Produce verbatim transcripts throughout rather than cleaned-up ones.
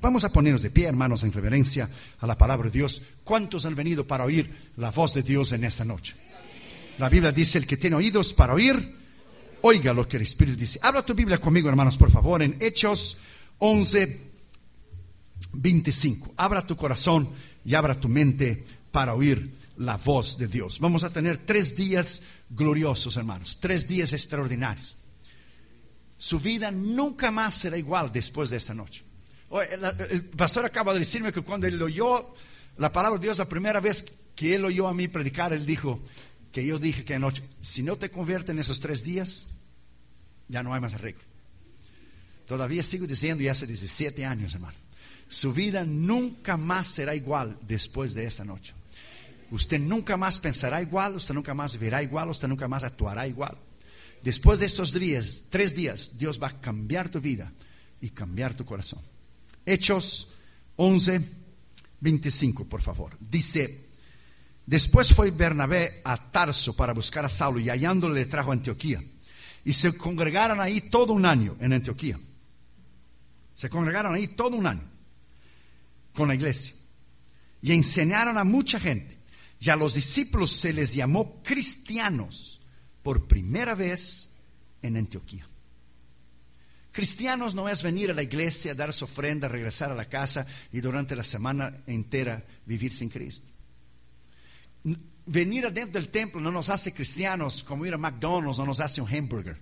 Vamos a ponernos de pie, hermanos, en reverencia a la palabra de Dios. ¿Cuántos han venido para oír la voz de Dios en esta noche? La Biblia dice: el que tiene oídos para oír, oiga lo que el Espíritu dice. Habla tu Biblia conmigo, hermanos, por favor, en Hechos once, veinticinco. Abra tu corazón y abra tu mente para oír la voz de Dios. Vamos a tener tres días gloriosos, hermanos, tres días extraordinarios. Su vida nunca más será igual después de esta noche. El pastor acaba de decirme que cuando él oyó la palabra de Dios la primera vez que él oyó a mí predicar, él dijo que yo dije que anoche: si no te conviertes en esos tres días, ya no hay más arreglo. Todavía sigo diciendo, y hace diecisiete años, hermano, su vida nunca más será igual después de esta noche. Usted nunca más pensará igual, usted nunca más verá igual, usted nunca más actuará igual. Después de estos días, tres días, Dios va a cambiar tu vida y cambiar tu corazón. Hechos once, veinticinco, por favor. Dice: después fue Bernabé a Tarso para buscar a Saulo, y hallándole le trajo a Antioquía. Y se congregaron ahí todo un año en Antioquía. Se congregaron ahí todo un año con la iglesia. Y enseñaron a mucha gente. Y a los discípulos se les llamó cristianos por primera vez en Antioquía. Cristianos no es venir a la iglesia, dar su ofrenda, regresar a la casa y durante la semana entera vivir sin Cristo. Venir adentro del templo no nos hace cristianos, como ir a McDonald's no nos hace un hamburger.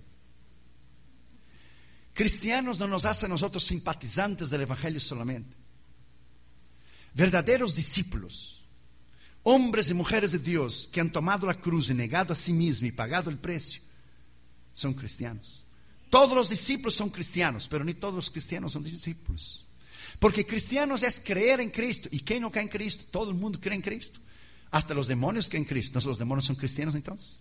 Cristianos no nos hace a nosotros simpatizantes del evangelio solamente. Verdaderos discípulos, hombres y mujeres de Dios que han tomado la cruz y negado a sí mismos y pagado el precio, son cristianos. Todos los discípulos son cristianos, pero ni todos los cristianos son discípulos. Porque cristianos es creer en Cristo. ¿Y quién no cree en Cristo? Todo el mundo cree en Cristo. Hasta los demonios creen en Cristo. ¿No los demonios son cristianos entonces?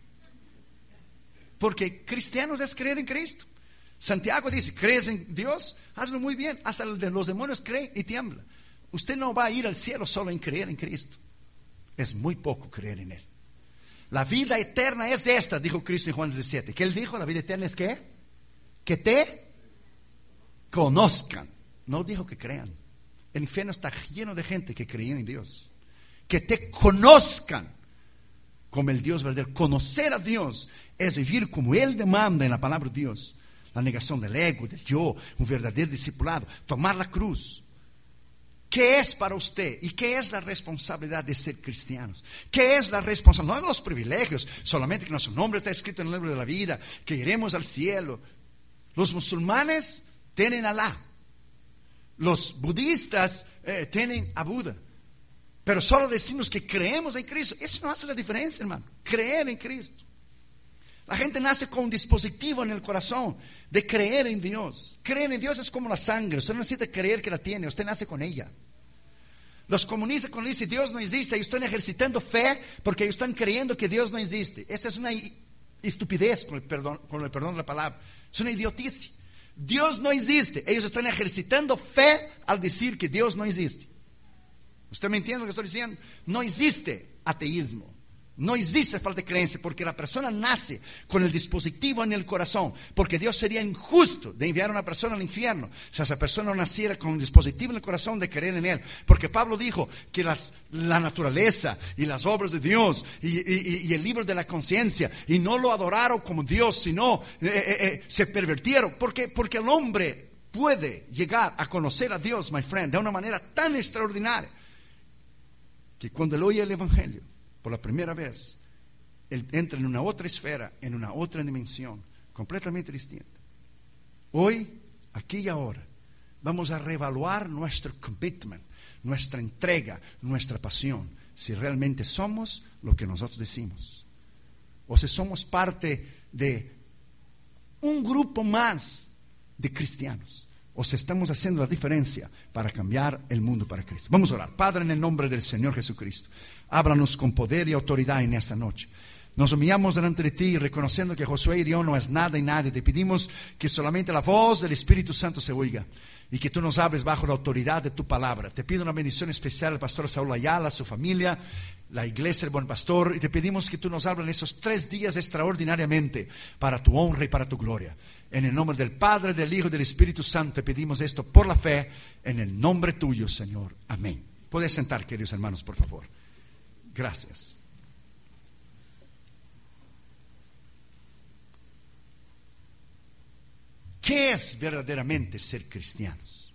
Porque cristianos es creer en Cristo. Santiago dice: ¿crees en Dios? Hazlo muy bien. Hasta los demonios creen y tiemblan. Usted no va a ir al cielo solo en creer en Cristo. Es muy poco creer en Él. La vida eterna es esta, dijo Cristo en Juan diecisiete. ¿Qué Él dijo? La vida eterna es ¿qué? Que te conozcan. No dijo que crean. El infierno está lleno de gente que creía en Dios. Que te conozcan como el Dios verdadero. Conocer a Dios es vivir como Él demanda en la palabra de Dios. La negación del ego, del yo, un verdadero discipulado. Tomar la cruz. ¿Qué es para usted? ¿Y qué es la responsabilidad de ser cristianos? ¿Qué es la responsabilidad? No los privilegios, solamente que nuestro nombre está escrito en el libro de la vida, que iremos al cielo. Los musulmanes tienen a Alá. Los budistas eh, tienen a Buda. Pero solo decimos que creemos en Cristo. Eso no hace la diferencia, hermano. Creer en Cristo. La gente nace con un dispositivo en el corazón de creer en Dios. Creer en Dios es como la sangre. Usted no necesita creer que la tiene, usted nace con ella. Los comunistas cuando dicen Dios no existe, ellos están ejercitando fe porque ellos están creyendo que Dios no existe. Esa es una estupidez, con el perdón, con el perdón de la palabra. Es una idioticia. Dios no existe. Ellos están ejercitando fe al decir que Dios no existe. ¿Usted me entiende lo que estoy diciendo? No existe ateísmo. No existe falta de creencia, porque la persona nace con el dispositivo en el corazón. Porque Dios sería injusto de enviar a una persona al infierno si esa persona no naciera con el dispositivo en el corazón de creer en Él. Porque Pablo dijo que las, la naturaleza y las obras de Dios y, y, y el libro de la conciencia, y no lo adoraron como Dios, sino eh, eh, eh, se pervirtieron. Porque, porque el hombre puede llegar a conocer a Dios, my friend, de una manera tan extraordinaria que cuando él oye el evangelio por la primera vez, él entra en una otra esfera, en una otra dimensión completamente distinta. Hoy, aquí y ahora, vamos a reevaluar nuestro commitment, nuestra entrega, nuestra pasión, si realmente somos lo que nosotros decimos, o si somos parte de un grupo más de cristianos, o si estamos haciendo la diferencia para cambiar el mundo para Cristo. Vamos a orar. Padre, en el nombre del Señor Jesucristo, háblanos con poder y autoridad en esta noche. Nos humillamos delante de ti, reconociendo que Josué y yo no es nada y nadie. Te pedimos que solamente la voz del Espíritu Santo se oiga y que tú nos hables bajo la autoridad de tu palabra. Te pido una bendición especial al pastor Saúl Ayala, a su familia, la iglesia del Buen Pastor, y te pedimos que tú nos hables en esos tres días extraordinariamente para tu honra y para tu gloria. En el nombre del Padre, del Hijo y del Espíritu Santo te pedimos esto por la fe, en el nombre tuyo, Señor. Amén. Puedes sentar, queridos hermanos, por favor. Gracias. ¿Qué es verdaderamente ser cristianos?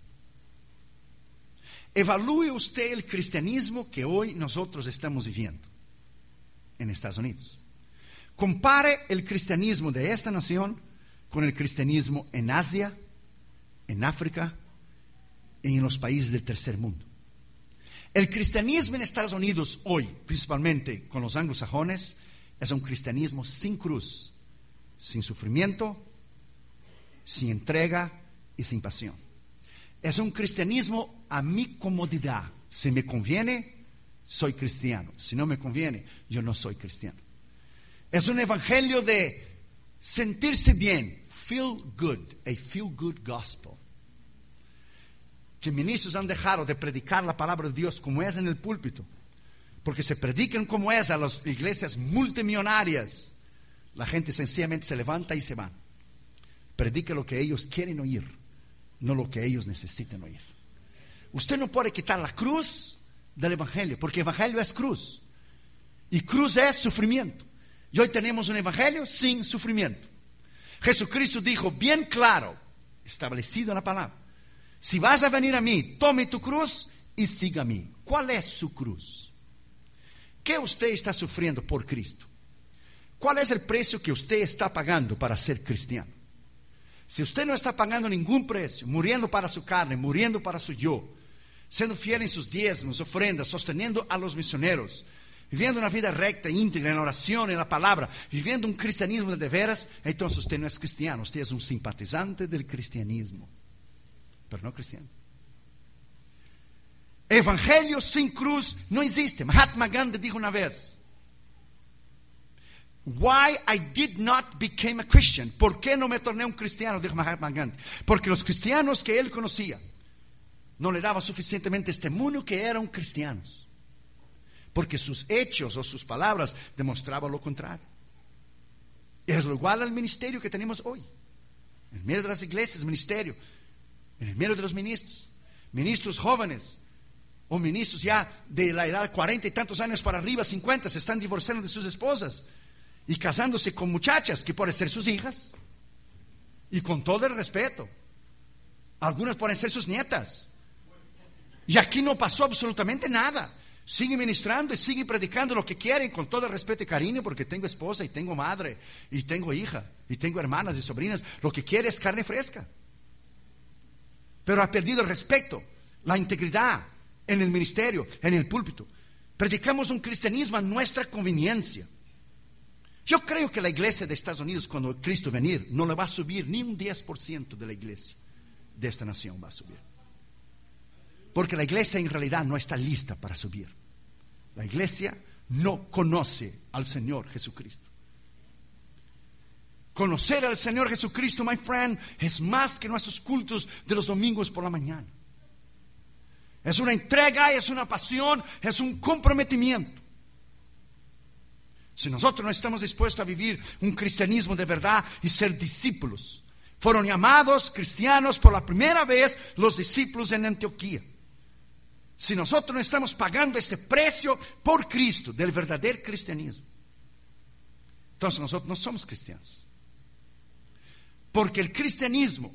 Evalúe usted el cristianismo que hoy nosotros estamos viviendo en Estados Unidos. Compare el cristianismo de esta nación con el cristianismo en Asia, en África y en los países del tercer mundo. El cristianismo en Estados Unidos hoy, principalmente con los anglosajones, es un cristianismo sin cruz, sin sufrimiento, sin entrega y sin pasión. Es un cristianismo a mi comodidad. Si me conviene, soy cristiano. Si no me conviene, yo no soy cristiano. Es un evangelio de sentirse bien, feel good, a feel good gospel. Que ministros han dejado de predicar la palabra de Dios como es en el púlpito, porque se predican como es a las iglesias multimillonarias. La gente sencillamente se levanta y se va. Predica lo que ellos quieren oír, no lo que ellos necesitan oír. Usted no puede quitar la cruz del evangelio, porque evangelio es cruz y cruz es sufrimiento. Y hoy tenemos un evangelio sin sufrimiento. Jesucristo dijo bien claro, establecido en la palabra: si vas a venir a mí, tome tu cruz y siga a mí. ¿Cuál es su cruz? ¿Qué usted está sufriendo por Cristo? ¿Cuál es el precio que usted está pagando para ser cristiano? Si usted no está pagando ningún precio, muriendo para su carne, muriendo para su yo, siendo fiel en sus diezmos, ofrendas, sosteniendo a los misioneros, viviendo una vida recta, íntegra, en la oración, en la palabra, viviendo un cristianismo de veras, entonces usted no es cristiano, usted es un simpatizante del cristianismo, pero no cristiano. Evangelio sin cruz no existe. Mahatma Gandhi dijo una vez: Why I did not become a Christian. ¿Por qué no me torné un cristiano? Dijo Mahatma Gandhi. Porque los cristianos que él conocía no le daban suficientemente testimonio que eran cristianos, porque sus hechos o sus palabras demostraban lo contrario. Es lo igual al ministerio que tenemos hoy. En medio de las iglesias, ministerio. En el medio de los ministros, ministros jóvenes o ministros ya de la edad de cuarenta y tantos años para arriba, cincuenta, se están divorciando de sus esposas y casándose con muchachas que pueden ser sus hijas, y con todo el respeto, algunas pueden ser sus nietas, y aquí no pasó absolutamente nada. Siguen ministrando y siguen predicando lo que quieren, con todo el respeto y cariño, porque tengo esposa y tengo madre y tengo hija y tengo hermanas y sobrinas. Lo que quiere es carne fresca, pero ha perdido el respeto, la integridad en el ministerio, en el púlpito. Predicamos un cristianismo a nuestra conveniencia. Yo creo que la iglesia de Estados Unidos, cuando Cristo venir, no le va a subir ni un diez por ciento de la iglesia de esta nación va a subir, porque la iglesia en realidad no está lista para subir. La iglesia no conoce al Señor Jesucristo. Conocer al Señor Jesucristo, my friend, es más que nuestros cultos de los domingos por la mañana. Es una entrega, es una pasión, es un comprometimiento. Si nosotros no estamos dispuestos a vivir un cristianismo de verdad y ser discípulos, fueron llamados cristianos por la primera vez los discípulos en Antioquía. Si nosotros no estamos pagando este precio por Cristo, del verdadero cristianismo, entonces nosotros no somos cristianos. Porque el cristianismo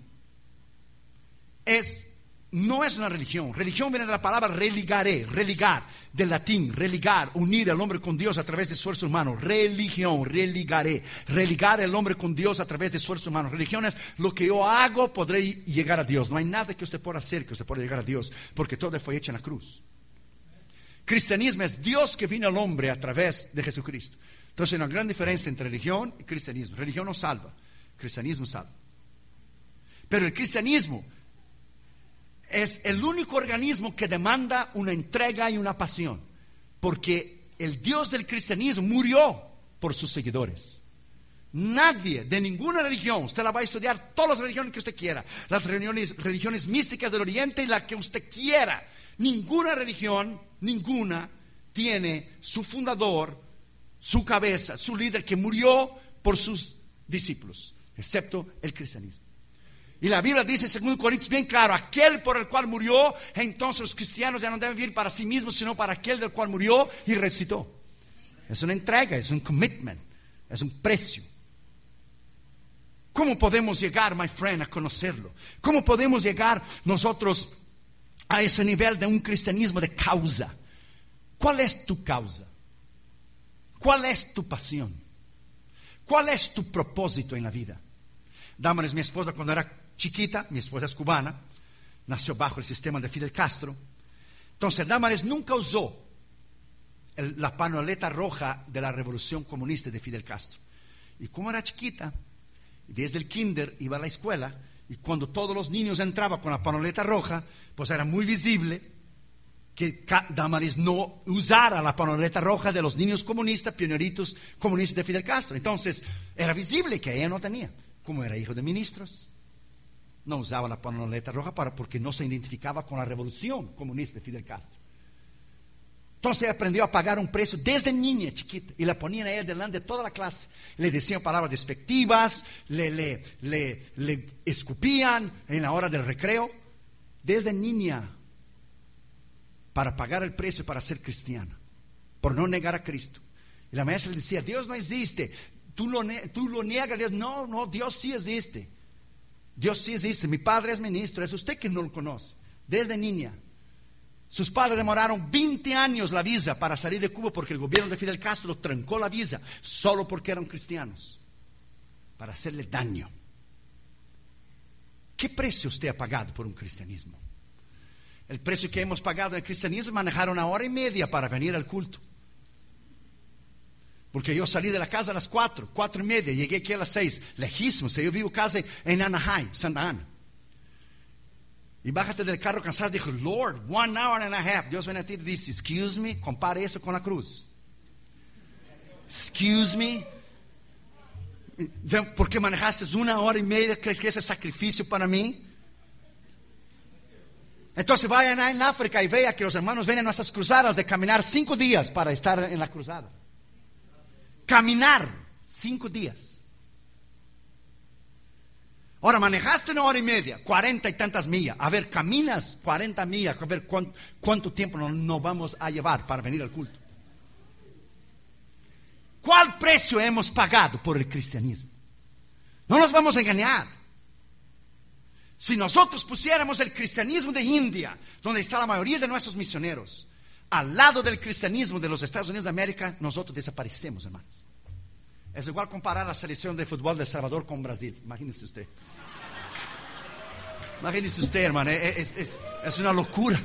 es, no es una religión. Religión viene de la palabra religare, religar, del latín, religar, unir al hombre con Dios a través de esfuerzo humano. Religión, religare, religar al hombre con Dios a través de esfuerzo humano. Religión es lo que yo hago, podré llegar a Dios. No hay nada que usted pueda hacer que usted pueda llegar a Dios, porque todo fue hecho en la cruz. Cristianismo es Dios que vino al hombre a través de Jesucristo. Entonces hay una gran diferencia entre religión y cristianismo. Religión no salva, cristianismo salva. Pero el cristianismo es el único organismo que demanda una entrega y una pasión, porque el Dios del cristianismo murió por sus seguidores. Nadie de ninguna religión, usted la va a estudiar todas las religiones que usted quiera, las religiones, religiones místicas del Oriente y la que usted quiera. Ninguna religión, ninguna tiene su fundador, su cabeza, su líder que murió por sus discípulos, excepto el cristianismo. Y la Biblia dice, según Corintios, bien claro, aquel por el cual murió, entonces los cristianos ya no deben vivir para sí mismos, sino para aquel del cual murió y resucitó. Es una entrega, es un commitment, es un precio. ¿Cómo podemos llegar, my friend, a conocerlo? ¿Cómo podemos llegar nosotros a ese nivel de un cristianismo de causa? ¿Cuál es tu causa? ¿Cuál es tu pasión? ¿Cuál es tu propósito en la vida? Damaris, mi esposa, cuando era chiquita, mi esposa es cubana, nació bajo el sistema de Fidel Castro. Entonces Damaris nunca usó el, la panoleta roja de la revolución comunista de Fidel Castro. Y como era chiquita, desde el kinder iba a la escuela, y cuando todos los niños entraban con la panoleta roja, pues era muy visible que Damaris no usara la panoleta roja de los niños comunistas, pioneritos comunistas de Fidel Castro. Entonces era visible que ella no tenía. Como era hijo de ministros, no usaba la panoleta roja para, porque no se identificaba con la revolución comunista de Fidel Castro. Entonces aprendió a pagar un precio desde niña chiquita, y la ponían a ella delante de toda la clase. Le decían palabras despectivas, le, le, le, le escupían en la hora del recreo, desde niña, para pagar el precio para ser cristiana, por no negar a Cristo. Y la maestra le decía, Dios no existe, tú lo, tú lo niegas. Dios, no, no, Dios sí existe, Dios sí existe, mi padre es ministro, es usted que no lo conoce. Desde niña, sus padres demoraron veinte años la visa para salir de Cuba, porque el gobierno de Fidel Castro trancó la visa, solo porque eran cristianos, para hacerle daño. ¿Qué precio usted ha pagado por un cristianismo? El precio que hemos pagado en el cristianismo es manejar una hora y media para venir al culto. Porque yo salí de la casa a las cuatro, cuatro y media, llegué aquí a las seis, lejísimos. Yo vivo casi en Anaheim, Santa Ana. Y bájate del carro cansado, dijo, Lord, one hour and a half. Dios viene a ti y dice, excuse me, compare eso con la cruz. Excuse me. ¿Por qué manejaste una hora y media? ¿Crees que ese es sacrificio para mí? Entonces vayan en África y vea que los hermanos ven en nuestras cruzadas de caminar cinco días para estar en la cruzada. Caminar cinco días. Ahora manejaste una hora y media, cuarenta y tantas millas. A ver, caminas cuarenta millas, a ver cuánto, cuánto tiempo nos, nos vamos a llevar para venir al culto. ¿Cuál precio hemos pagado por el cristianismo? No nos vamos a engañar. Si nosotros pusiéramos el cristianismo de India, donde está la mayoría de nuestros misioneros, al lado del cristianismo de los Estados Unidos de América, nosotros desaparecemos, hermanos. Es igual comparar la selección de fútbol de El Salvador con Brasil. Imagínese usted. Imagínese usted, hermano. Es, es, es una locura.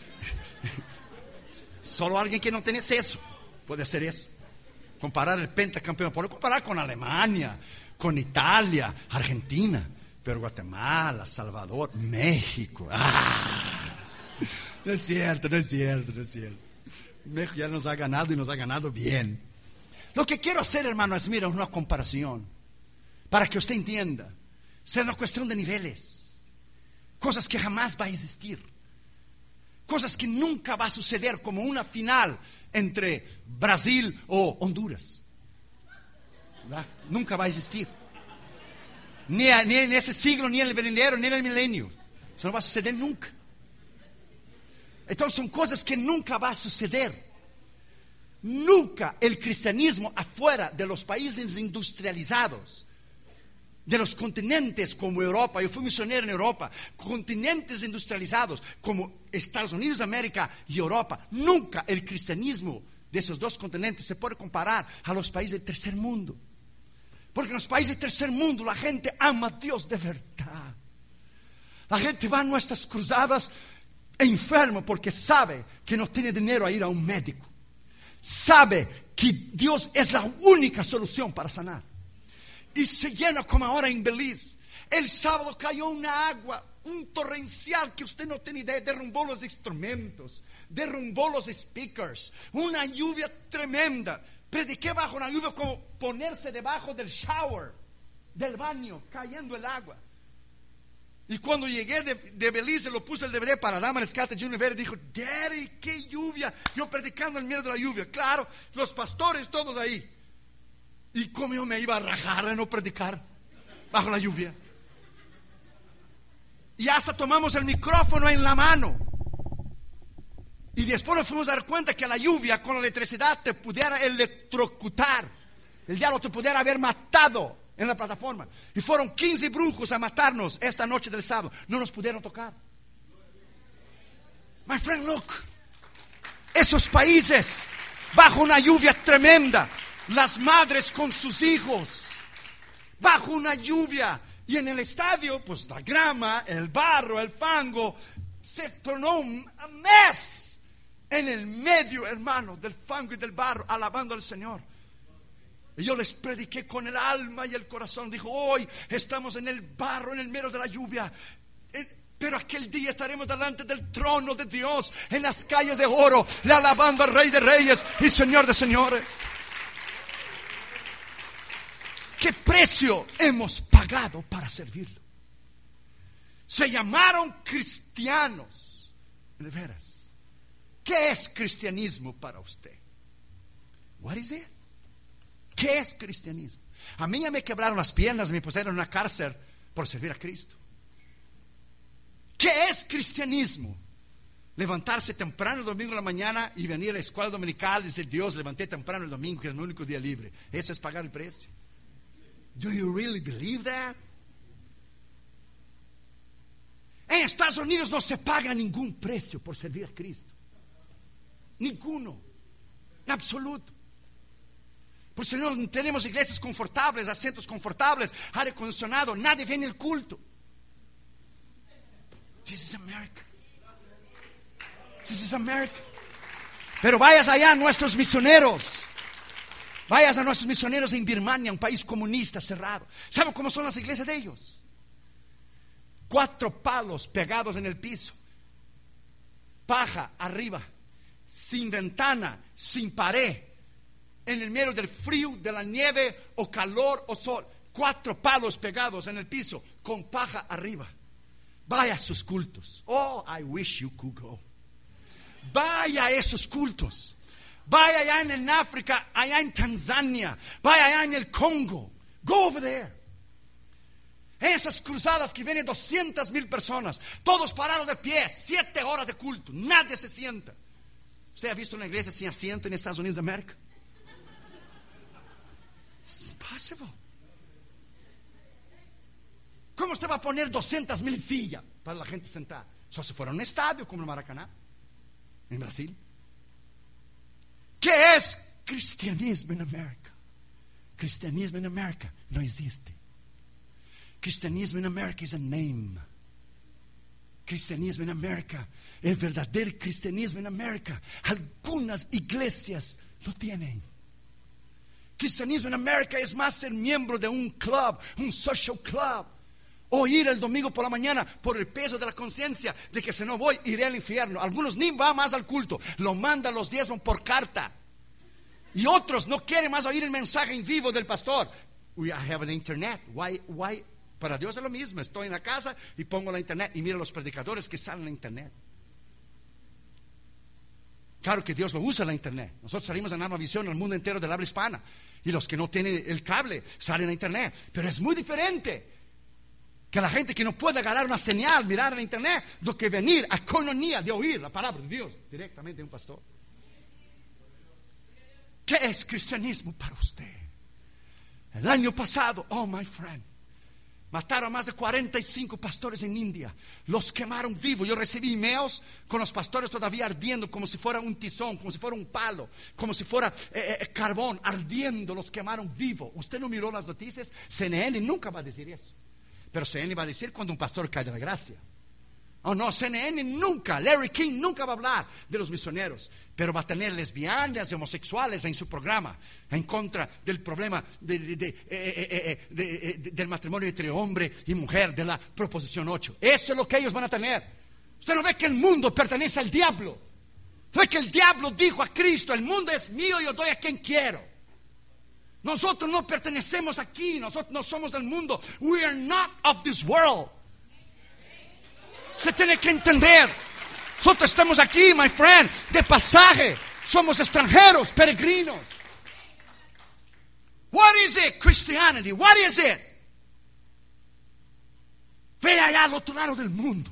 Solo alguien que no tiene eso puede hacer eso. Comparar el pentacampeón. Puede comparar con Alemania, con Italia, Argentina. Pero Guatemala, Salvador, México. ¡Ah! No es cierto, no es cierto, no es cierto. México ya nos ha ganado y nos ha ganado bien. Lo que quiero hacer, hermano, es mira, una comparación para que usted entienda. Sea una cuestión de niveles. Cosas que jamás va a existir. Cosas que nunca va a suceder, como una final entre Brasil o Honduras. ¿Verdad? Nunca va a existir. Ni, a, ni en ese siglo, ni en el venidero, ni en el milenio. Eso no va a suceder nunca. Entonces son cosas que nunca va a suceder. Nunca el cristianismo afuera de los países industrializados, de los continentes como Europa, yo fui misionero en Europa, continentes industrializados como Estados Unidos de América y Europa, nunca el cristianismo de esos dos continentes se puede comparar a los países del tercer mundo. Porque en los países del tercer mundo la gente ama a Dios de verdad. La gente va a nuestras cruzadas enfermo porque sabe que no tiene dinero a ir a un médico. Sabe que Dios es la única solución para sanar. Y se llena como ahora en Belice. El sábado cayó una agua, un torrencial que usted no tiene idea. Derrumbó los instrumentos, derrumbó los speakers. Una lluvia tremenda. Prediqué bajo una lluvia como ponerse debajo del shower, del baño, cayendo el agua. Y cuando llegué de, de Belice, lo puse el D V D para Dama Rescate Junior Vera, dijo: Daddy, qué lluvia. Yo predicando en medio de la lluvia. Claro, los pastores todos ahí. Y cómo yo me iba a rajar a no predicar bajo la lluvia. Y hasta tomamos el micrófono en la mano. Y después nos fuimos a dar cuenta que la lluvia con la electricidad te pudiera electrocutar. El diablo te pudiera haber matado en la plataforma. Y fueron quince brujos a matarnos esta noche del sábado. No nos pudieron tocar. My friend, look. Esos países bajo una lluvia tremenda. Las madres con sus hijos bajo una lluvia. Y en el estadio, pues la grama, el barro, el fango se tornó un mess. En el medio, hermano, del fango y del barro, alabando al Señor. Y yo les prediqué con el alma y el corazón. Dijo: hoy estamos en el barro, en el medio de la lluvia, pero aquel día estaremos delante del trono de Dios, en las calles de oro, le alabando al Rey de Reyes y Señor de Señores. ¿Qué precio hemos pagado para servirlo? Se llamaron cristianos. De veras, ¿qué es cristianismo para usted? What is it? ¿Qué es cristianismo? A mí ya me quebraron las piernas, me pusieron en una cárcel por servir a Cristo. ¿Qué es cristianismo? Levantarse temprano el domingo en la mañana y venir a la escuela dominical y decir: Dios, levanté temprano el domingo, que es mi único día libre. Eso es pagar el precio. Do you really believe that? En Estados Unidos no se paga ningún precio por servir a Cristo. Ninguno. En absoluto. Por si no tenemos iglesias confortables, asientos confortables, aire acondicionado, nadie viene al culto. This is America. This is America. Pero vayas allá a nuestros misioneros. Vayas a nuestros misioneros en Birmania, un país comunista cerrado. ¿Saben cómo son las iglesias de ellos? Cuatro palos pegados en el piso, paja arriba, sin ventana, sin pared, en el medio del frío, de la nieve o calor o sol. Cuatro palos pegados en el piso con paja arriba. Vaya a sus cultos. Oh, I wish you could go. Vaya a esos cultos. Vaya allá en el África, allá en Tanzania, vaya allá en el Congo. Go over there. Esas cruzadas que vienen doscientas mil personas, todos parados de pie, siete horas de culto, nadie se sienta. ¿Usted ha visto una iglesia sin asiento en Estados Unidos de América? It's impossible. ¿Cómo usted va a poner doscientas mil sillas para la gente sentada? Solo si fuera un estadio como el Maracaná en Brasil. ¿Qué es cristianismo en América? Cristianismo en América no existe. Cristianismo en América es un name. Cristianismo en América, el verdadero cristianismo en América, algunas iglesias lo tienen. Cristianismo en América es más ser miembro de un club, un social club, o ir el domingo por la mañana por el peso de la conciencia de que si no voy, iré al infierno. Algunos ni van más al culto, lo mandan los diezmos por carta. Y otros no quieren más oír el mensaje en vivo del pastor. We have an internet. Why, why? Para Dios es lo mismo. Estoy en la casa y pongo la internet y miro los predicadores que salen en la internet. Claro que Dios lo usa la internet. Nosotros salimos en Nueva Visión al mundo entero del habla hispana. Y los que no tienen el cable salen a internet. Pero es muy diferente que la gente que no puede agarrar una señal, mirar en la internet, do que venir a coinonía de oír la palabra de Dios directamente de un pastor. ¿Qué es cristianismo para usted? El año pasado, oh my friend, mataron a más de cuarenta y cinco pastores en India. Los quemaron vivos. Yo recibí emails con los pastores todavía ardiendo, como si fuera un tizón, como si fuera un palo, como si fuera eh, eh, carbón, ardiendo. Los quemaron vivos. Usted no miró las noticias. C N N nunca va a decir eso. Pero C N N va a decir cuando un pastor cae de la gracia. Oh no, C N N nunca, Larry King nunca va a hablar de los misioneros, pero va a tener lesbianas y homosexuales en su programa, en contra del problema de, de, de, eh, eh, de, de, de, del matrimonio entre hombre y mujer, de la proposición ocho. Eso es lo que ellos van a tener. Usted no ve que el mundo pertenece al diablo. No ve que el diablo dijo a Cristo: el mundo es mío y yo doy a quien quiero. Nosotros no pertenecemos aquí. Nosotros no somos del mundo. We are not of this world. Usted tiene que entender. Nosotros estamos aquí, my friend, de pasaje. Somos extranjeros, peregrinos. What is it, Christianity? What is it? Ve allá al otro lado del mundo.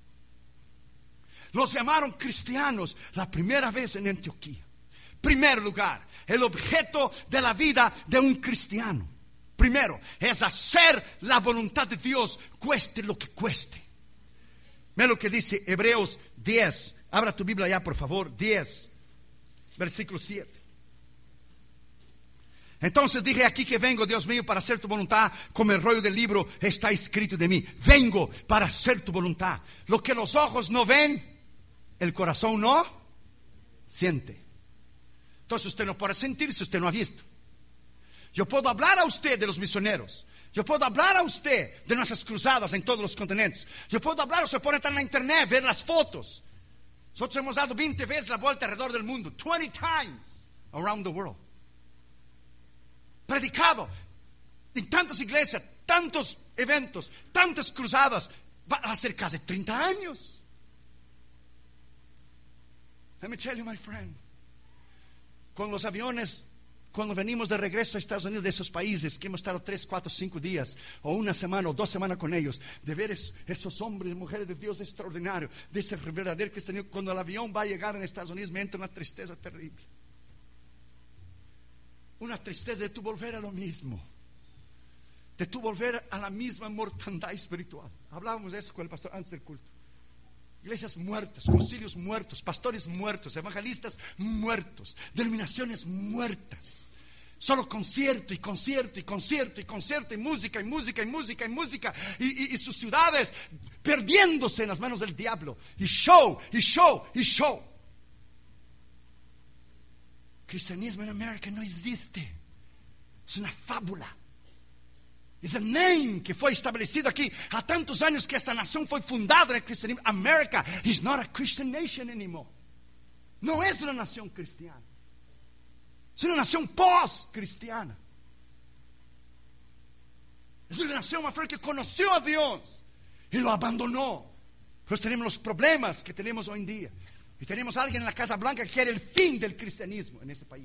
Los llamaron cristianos la primera vez en Antioquía. Primer lugar, el objeto de la vida de un cristiano, primero, es hacer la voluntad de Dios, cueste lo que cueste. Mira lo que dice Hebreos diez. Abra tu Biblia ya, por favor. diez, versículo siete. Entonces dije: aquí que vengo, Dios mío, para hacer tu voluntad, como el rollo del libro está escrito de mí. Vengo para hacer tu voluntad. Lo que los ojos no ven, el corazón no siente. Entonces usted no puede sentir si usted no ha visto. Yo puedo hablar a usted de los misioneros. Yo puedo hablar a usted de nuestras cruzadas en todos los continentes. Yo puedo hablar, usted puede entrar en la internet, ver las fotos. Nosotros hemos dado veinte veces la vuelta alrededor del mundo. twenty times around the world. Predicado en tantas iglesias, tantos eventos, tantas cruzadas. Va a ser casi treinta años. Let me tell you, my friend. Con los aviones, cuando venimos de regreso a Estados Unidos, de esos países que hemos estado tres, cuatro, cinco días o una semana o dos semanas con ellos, de ver es, esos hombres y mujeres de Dios extraordinario, de ese verdadero cristianismo, cuando el avión va a llegar en Estados Unidos, me entra una tristeza terrible. Una tristeza de tu volver a lo mismo, de tu volver a la misma mortandad espiritual. Hablábamos de eso con el pastor antes del culto. Iglesias muertas, concilios muertos, pastores muertos, evangelistas muertos, denominaciones muertas. Solo concierto y concierto y concierto y concierto y música y música y música y música y, y, y sus ciudades perdiéndose en las manos del diablo. Y show, y show, y show. Cristianismo en América no existe. Es una fábula. Es el name que fue establecido aquí a tantos años que esta nación fue fundada en el cristianismo. America is not a Christian nation anymore. No es una nación cristiana. Es una nación post-cristiana. Es una nación más fuerte que conoció a Dios y lo abandonó. Pues tenemos los problemas que tenemos hoy en día. Y tenemos a alguien en la Casa Blanca que quiere el fin del cristianismo en ese país.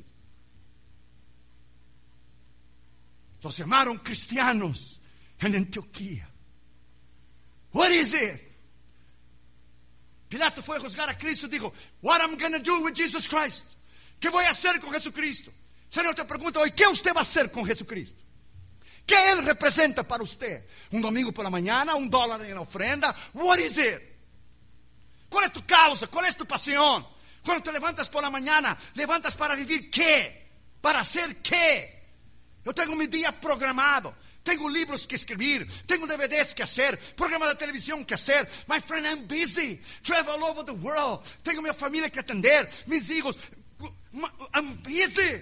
Los llamaron cristianos en Antioquía. What is it? Pilato fue a juzgar a Cristo y dijo: What am I going to do with Jesus Christ? ¿Qué voy a hacer con Jesucristo? Señor, te pregunto hoy, ¿qué usted va a hacer con Jesucristo? ¿Qué Él representa para usted? ¿Un domingo por la mañana? ¿Un dólar en la ofrenda? What is it? ¿Cuál es tu causa? ¿Cuál es tu pasión? Cuando te levantas por la mañana, ¿levantas para vivir qué? ¿Para hacer qué? Yo tengo mi día programado. Tengo libros que escribir. Tengo D V Ds que hacer. Programas de televisión que hacer. My friend, I'm busy. Travel all over the world. Tengo mi familia que atender. Mis hijos. I'm busy.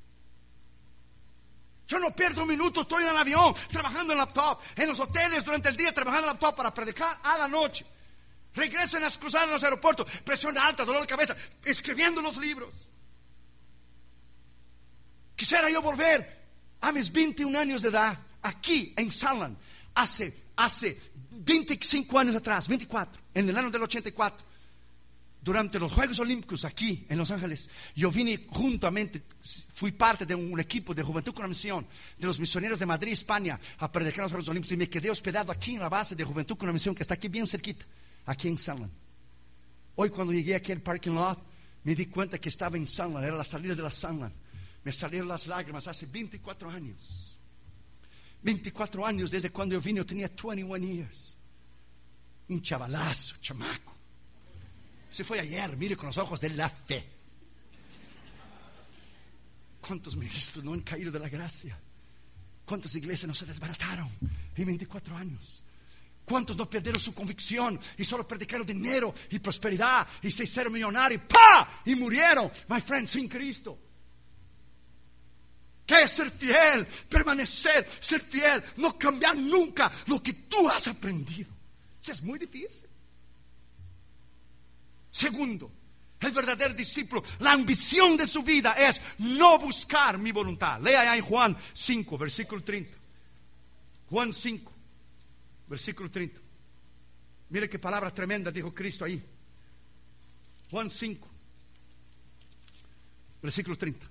Yo no pierdo un minuto. Estoy en el avión, trabajando en laptop. En los hoteles durante el día, trabajando en laptop para predicar a la noche. Regreso en las cruzadas en los aeropuertos. Presión alta, dolor de cabeza. Escribiendo los libros. Quisiera yo volver a mis veintiún años de edad, aquí en Sunland, hace, hace veinticinco años atrás, veinticuatro, en el año del ochenta y cuatro, durante los Juegos Olímpicos aquí en Los Ángeles, yo vine juntamente, fui parte de un equipo de Juventud con la Misión, de los misioneros de Madrid, España, a predicar los Juegos Olímpicos, y me quedé hospedado aquí en la base de Juventud con la Misión, que está aquí bien cerquita, aquí en Sunland. Hoy cuando llegué aquí al parking lot, me di cuenta que estaba en Sunland, era la salida de la Sunland. Me salieron las lágrimas hace veinticuatro años. veinticuatro años desde cuando yo vine, yo tenía veintiuno years. Un chavalazo, chamaco. Se fue ayer, mire con los ojos de la fe. ¿Cuántos ministros no han caído de la gracia? ¿Cuántas iglesias no se desbarataron en veinticuatro años? ¿Cuántos no perdieron su convicción y solo predicaron dinero y prosperidad y se hicieron millonarios? ¡Pah! Y murieron, my friend, sin Cristo. ¿Qué es ser fiel? Permanecer, ser fiel, no cambiar nunca lo que tú has aprendido. Eso es muy difícil. Segundo, El verdadero discípulo, la ambición de su vida es no buscar mi voluntad. Lea allá en Juan cinco, versículo treinta. Juan cinco, versículo treinta. Mire qué palabra tremenda dijo Cristo ahí. Juan cinco, versículo treinta.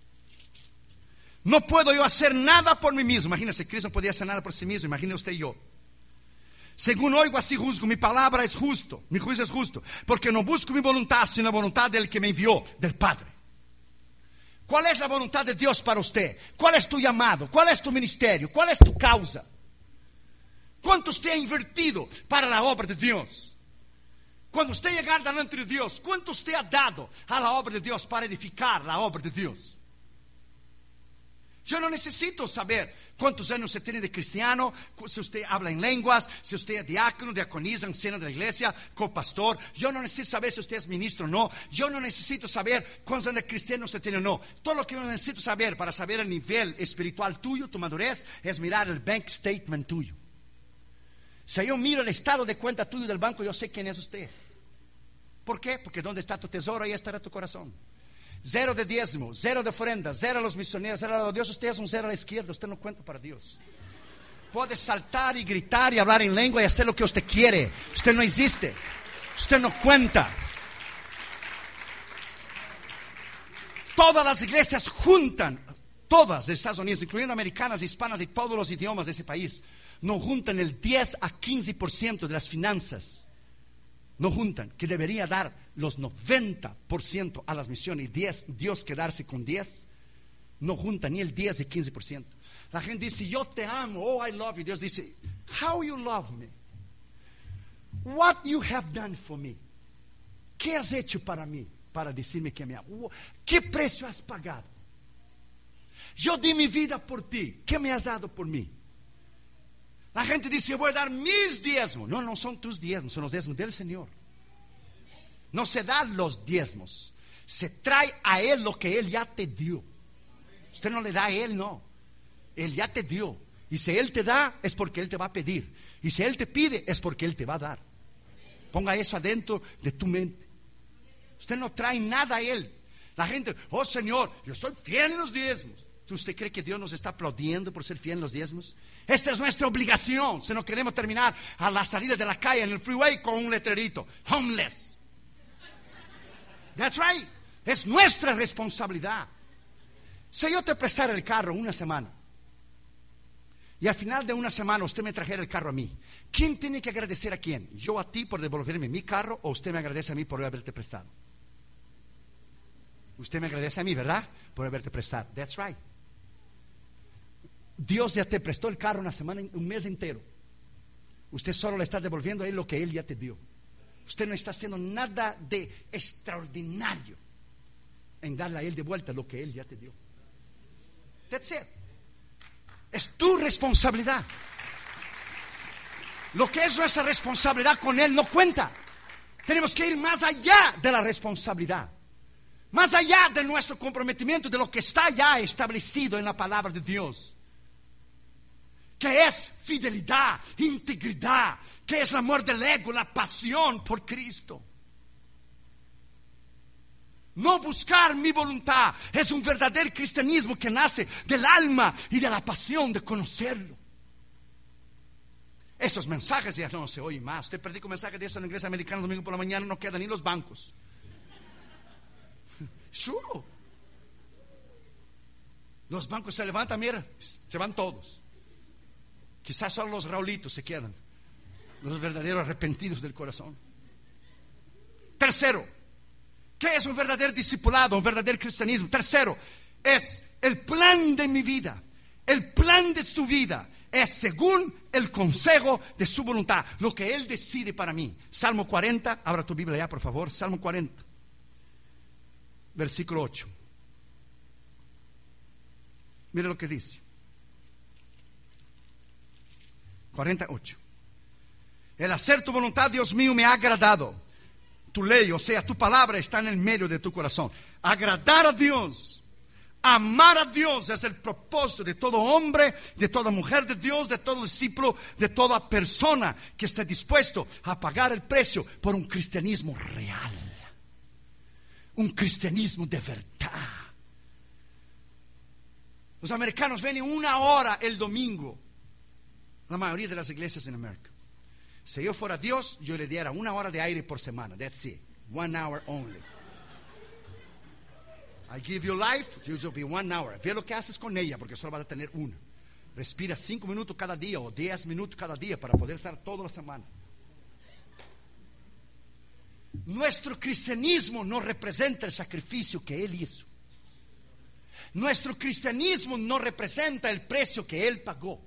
No puedo yo hacer nada por mí mismo. Imagínese, Cristo no podía hacer nada por sí mismo. Imagine usted y yo. Según oigo, así juzgo. Mi palabra es justo, mi juicio es justo, porque no busco mi voluntad, sino la voluntad del que me envió, del Padre. ¿Cuál es la voluntad de Dios para usted? ¿Cuál es tu llamado? ¿Cuál es tu ministerio? ¿Cuál es tu causa? ¿Cuánto usted ha invertido para la obra de Dios? Cuando usted llegar delante de Dios, ¿cuánto usted ha dado a la obra de Dios para edificar la obra de Dios? Yo no necesito saber cuántos años usted tiene de cristiano, si usted habla en lenguas, si usted es diácono, diaconiza, anciano de la iglesia, copastor. Yo no necesito saber si usted es ministro o no. Yo no necesito saber cuántos años de cristiano usted tiene o no. Todo lo que yo necesito saber para saber el nivel espiritual tuyo, tu madurez, es mirar el bank statement tuyo. Si yo miro el estado de cuenta tuyo del banco, yo sé quién es usted. ¿Por qué? Porque donde está tu tesoro, ahí estará tu corazón. Cero de diezmo, cero de ofrenda, cero a los misioneros, cero a Dios. Usted es un cero a la izquierda, usted no cuenta para Dios. Puede saltar y gritar y hablar en lengua y hacer lo que usted quiere. Usted no existe, usted no cuenta. Todas las iglesias juntan, todas de Estados Unidos, incluyendo americanas, hispanas y todos los idiomas de ese país, no juntan el diez a quince por ciento de las finanzas. No juntan, que debería dar los noventa por ciento a las misiones y diez, Dios quedarse con diez. No juntan ni el diez y quince por ciento. La gente dice, yo te amo, oh I love you. Dios dice, how you love me? What you have done for me? ¿Qué has hecho para mí? Para decirme que me amas. ¿Qué precio has pagado? Yo di mi vida por ti. ¿Qué me has dado por mí? La gente dice, yo voy a dar mis diezmos. No, no son tus diezmos, son los diezmos del Señor. No se dan los diezmos, se trae a Él lo que Él ya te dio. Usted no le da a Él, no. Él ya te dio. Y si Él te da, es porque Él te va a pedir. Y si Él te pide, es porque Él te va a dar. Ponga eso adentro de tu mente. Usted no trae nada a Él. La gente, oh Señor, yo soy fiel en los diezmos. ¿Usted cree que Dios nos está aplaudiendo por ser fiel en los diezmos? Esta es nuestra obligación. Si no queremos terminar a la salida de la calle en el freeway con un letrerito, homeless. That's right. Es nuestra responsabilidad. Si yo te prestara el carro una semana y al final de una semana usted me trajera el carro a mí, ¿quién tiene que agradecer a quién? ¿Yo a ti por devolverme mi carro o usted me agradece a mí por haberte prestado? Usted me agradece a mí, ¿verdad? Por haberte prestado. That's right. Dios ya te prestó el carro una semana, un mes entero. Usted solo le está devolviendo a Él lo que Él ya te dio. Usted no está haciendo nada de extraordinario en darle a Él de vuelta lo que Él ya te dio. That's it. Es tu responsabilidad. Lo que es nuestra responsabilidad con Él no cuenta. Tenemos que ir más allá de la responsabilidad, más allá de nuestro comprometimiento, de lo que está ya establecido en la palabra de Dios, que es fidelidad, integridad, que es el amor del ego, la pasión por Cristo. No buscar mi voluntad es un verdadero cristianismo que nace del alma y de la pasión de conocerlo. Esos mensajes ya no se oyen más. Usted predica un mensaje de eso en la iglesia americana el domingo por la mañana, no quedan ni los bancos. Sure. Los bancos se levantan, mira, se van todos. Quizás solo los Raulitos se quedan, los verdaderos arrepentidos del corazón. Tercero, ¿qué es un verdadero discipulado, un verdadero cristianismo? Tercero, es el plan de mi vida. El plan de tu vida es según el consejo de su voluntad, lo que Él decide para mí. Salmo cuarenta, abra tu Biblia ya por favor. Salmo cuarenta, versículo ocho. Mire lo que dice. cuarenta y ocho. El hacer tu voluntad, Dios mío, me ha agradado. Tu ley, o sea, tu palabra está en el medio de tu corazón. Agradar a Dios, amar a Dios es el propósito de todo hombre, de toda mujer de Dios, de todo discípulo, de toda persona que esté dispuesto a pagar el precio por un cristianismo real. un cristianismo de verdad. Los americanos vienen una hora el domingo, la mayoría de las iglesias en América. Si yo fuera Dios, yo le diera una hora de aire por semana. That's it. One hour only. I give you life, you will be one hour. Ve lo que haces con ella, porque solo vas a tener una. Respira cinco minutos cada día o diez minutos cada día para poder estar toda la semana. Nuestro cristianismo no representa el sacrificio que Él hizo. Nuestro cristianismo no representa el precio que Él pagó.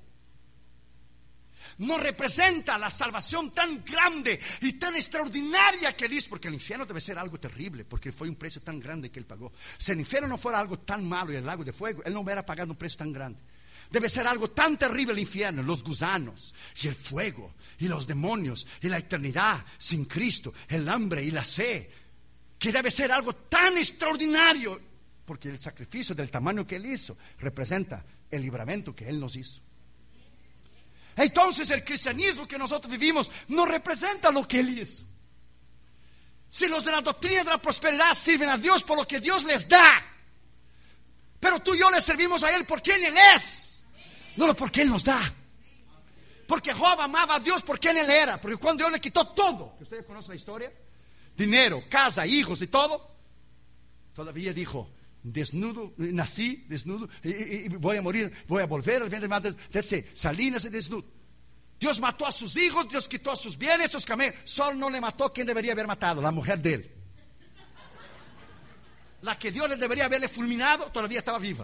No representa la salvación tan grande y tan extraordinaria que Él hizo. Porque el infierno debe ser algo terrible, porque fue un precio tan grande que Él pagó. Si el infierno no fuera algo tan malo y el lago de fuego, Él no hubiera pagado un precio tan grande. Debe ser algo tan terrible el infierno, los gusanos y el fuego y los demonios y la eternidad sin Cristo, el hambre y la sed, que debe ser algo tan extraordinario, porque el sacrificio del tamaño que Él hizo representa el libramento que Él nos hizo. Entonces el cristianismo que nosotros vivimos no representa lo que Él hizo. Si los de la doctrina de la prosperidad sirven a Dios por lo que Dios les da, pero tú y yo le servimos a Él por quien Él es, no porque Él nos da. Porque Job amaba a Dios por quien Él era. Porque cuando Dios le quitó todo, que ustedes conocen la historia, dinero, casa, hijos y todo, todavía dijo: desnudo, nací desnudo y, y, y voy a morir, voy a volver al vientre de madre. Salí nací desnudo. Dios mató a sus hijos, Dios quitó a sus bienes, sus camellos. Solo no le mató quien debería haber matado, la mujer de él. La que Dios le debería haberle fulminado todavía estaba viva.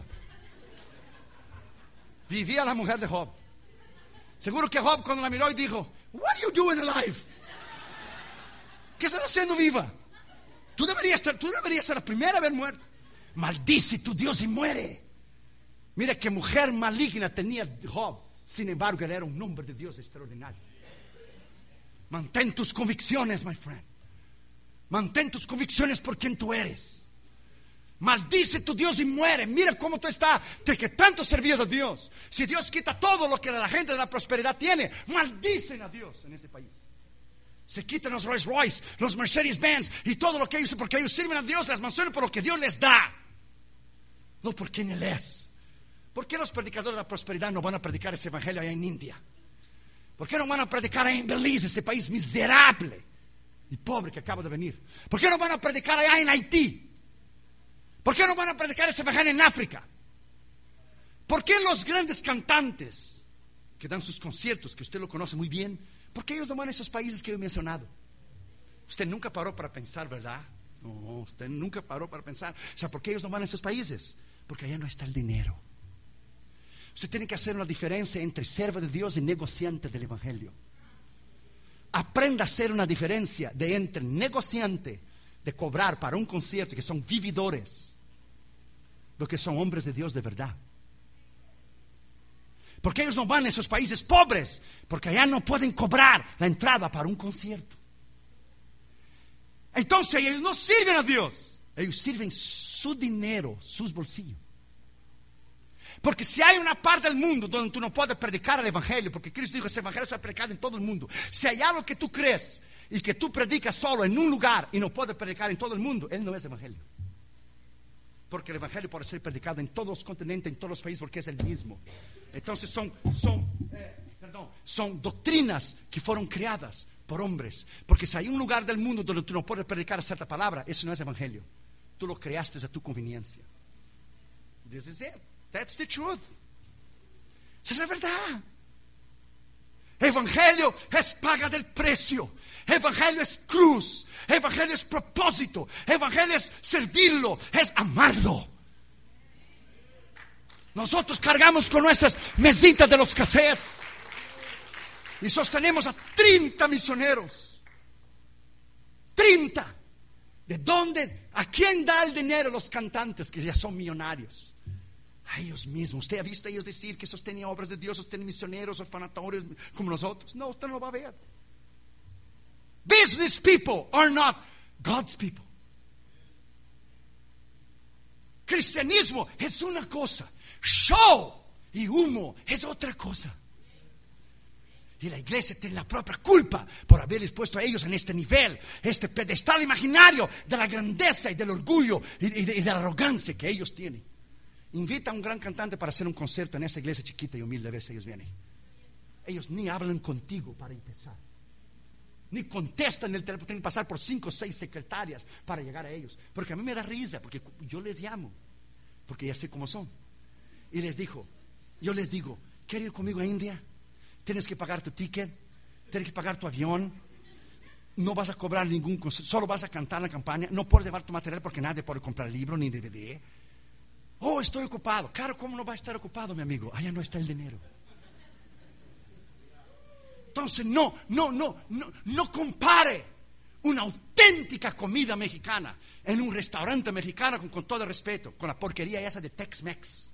Vivía la mujer de Job. Seguro que Job cuando la miró y dijo: what are you doing alive? ¿Qué estás haciendo viva? Tú deberías, tú deberías ser la primera a haber muerto. Maldice tu Dios y muere. Mira qué mujer maligna tenía Job. Sin embargo, él era un hombre de Dios extraordinario. Mantén tus convicciones, my friend. Mantén tus convicciones por quien tú eres. Maldice tu Dios y muere. Mira cómo tú estás, de que tanto servías a Dios. Si Dios quita todo lo que la gente de la prosperidad tiene, maldicen a Dios en ese país. Se quitan los Rolls Royce, los Mercedes Benz y todo lo que ellos, porque ellos sirven a Dios, las mansiones por lo que Dios les da, no por quien Él es. ¿Por qué los predicadores de la prosperidad no van a predicar ese evangelio allá en India? ¿Por qué no van a predicar allá en Belice, ese país miserable y pobre que acaba de venir? ¿Por qué no van a predicar allá en Haití? ¿Por qué no van a predicar ese evangelio en África? ¿Por qué los grandes cantantes que dan sus conciertos, que usted lo conoce muy bien, por qué ellos no van a esos países que yo he mencionado? Usted nunca paró para pensar, ¿verdad? No, usted nunca paró para pensar. O sea, ¿por qué ellos no van a esos países? Porque allá no está el dinero. Usted tiene que hacer una diferencia entre siervo de Dios y negociante del evangelio. Aprenda a hacer una diferencia de entre negociante de cobrar para un concierto, que son vividores, lo que son hombres de Dios de verdad. Porque ellos no van a esos países pobres, porque allá no pueden cobrar la entrada para un concierto. Entonces ellos no sirven a Dios, ellos sirven su dinero, sus bolsillos. Porque si hay una parte del mundo donde tú no puedes predicar el evangelio, porque Cristo dijo: ese evangelio se ha predicado en todo el mundo. Si hay algo que tú crees y que tú predicas solo en un lugar y no puedes predicar en todo el mundo, él no es evangelio. Porque el evangelio puede ser predicado en todos los continentes, en todos los países, porque es el mismo. Entonces son, son, eh, perdón, son doctrinas que fueron creadas por hombres. Porque si hay un lugar del mundo donde tú no puedes predicar cierta palabra, eso no es evangelio. Tú lo creaste a tu conveniencia. This is it. That's the truth. Esa es la verdad. Evangelio es paga del precio. Evangelio es cruz. Evangelio es propósito. Evangelio es servirlo, es amarlo. Nosotros cargamos con nuestras mesitas de los cassettes y sostenemos a treinta misioneros. treinta. ¿De dónde? ¿A quién da el dinero los cantantes que ya son millonarios? A ellos mismos. ¿Usted ha visto a ellos decir que sostenía obras de Dios, sostenía misioneros, orfanatorios como nosotros? No, usted no lo va a ver. Business people are not God's people. Cristianismo es una cosa, show y humo es otra cosa. Y la iglesia tiene la propia culpa por haberles puesto a ellos en este nivel, este pedestal imaginario de la grandeza y del orgullo y de, y de, y de la arrogancia que ellos tienen. Invita a un gran cantante para hacer un concierto en esa iglesia chiquita y humilde, a ver si ellos vienen. Ellos ni hablan contigo para empezar, ni contestan el teléfono, tienen que pasar por cinco o seis secretarias para llegar a ellos. Porque a mí me da risa, porque yo les llamo, porque ya sé cómo son. Y les digo, yo les digo, ¿quieres ir conmigo a India? Tienes que pagar tu ticket, tienes que pagar tu avión, no vas a cobrar ningún concierto, solo vas a cantar la campaña, no puedes llevar tu material porque nadie puede comprar libro ni D V D. Oh, estoy ocupado. Claro, ¿cómo no va a estar ocupado, mi amigo? Allá no está el dinero. Entonces no, no, no, no, no compare una auténtica comida mexicana en un restaurante mexicano, con, con todo el respeto, con la porquería esa de Tex-Mex.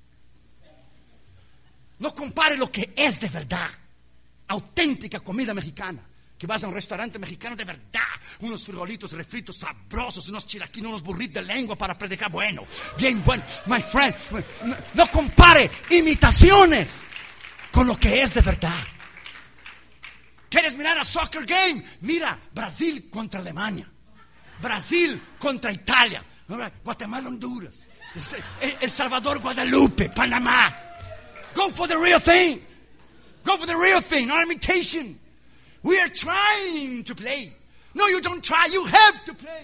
No compare lo que es de verdad, auténtica comida mexicana. Que vas a un restaurante mexicano de verdad, unos frijolitos refritos sabrosos, unos chilaquiles, unos burritos de lengua para predicar. Bueno, bien bueno, my friend. No, no compare imitaciones con lo que es de verdad. ¿Quieres mirar a soccer game? Mira, Brasil contra Alemania, Brasil contra Italia, Guatemala, Honduras, El Salvador, Guadalupe, Panamá. Go for the real thing. Go for the real thing, not imitation. We are trying to play. No, you don't try, you have to play.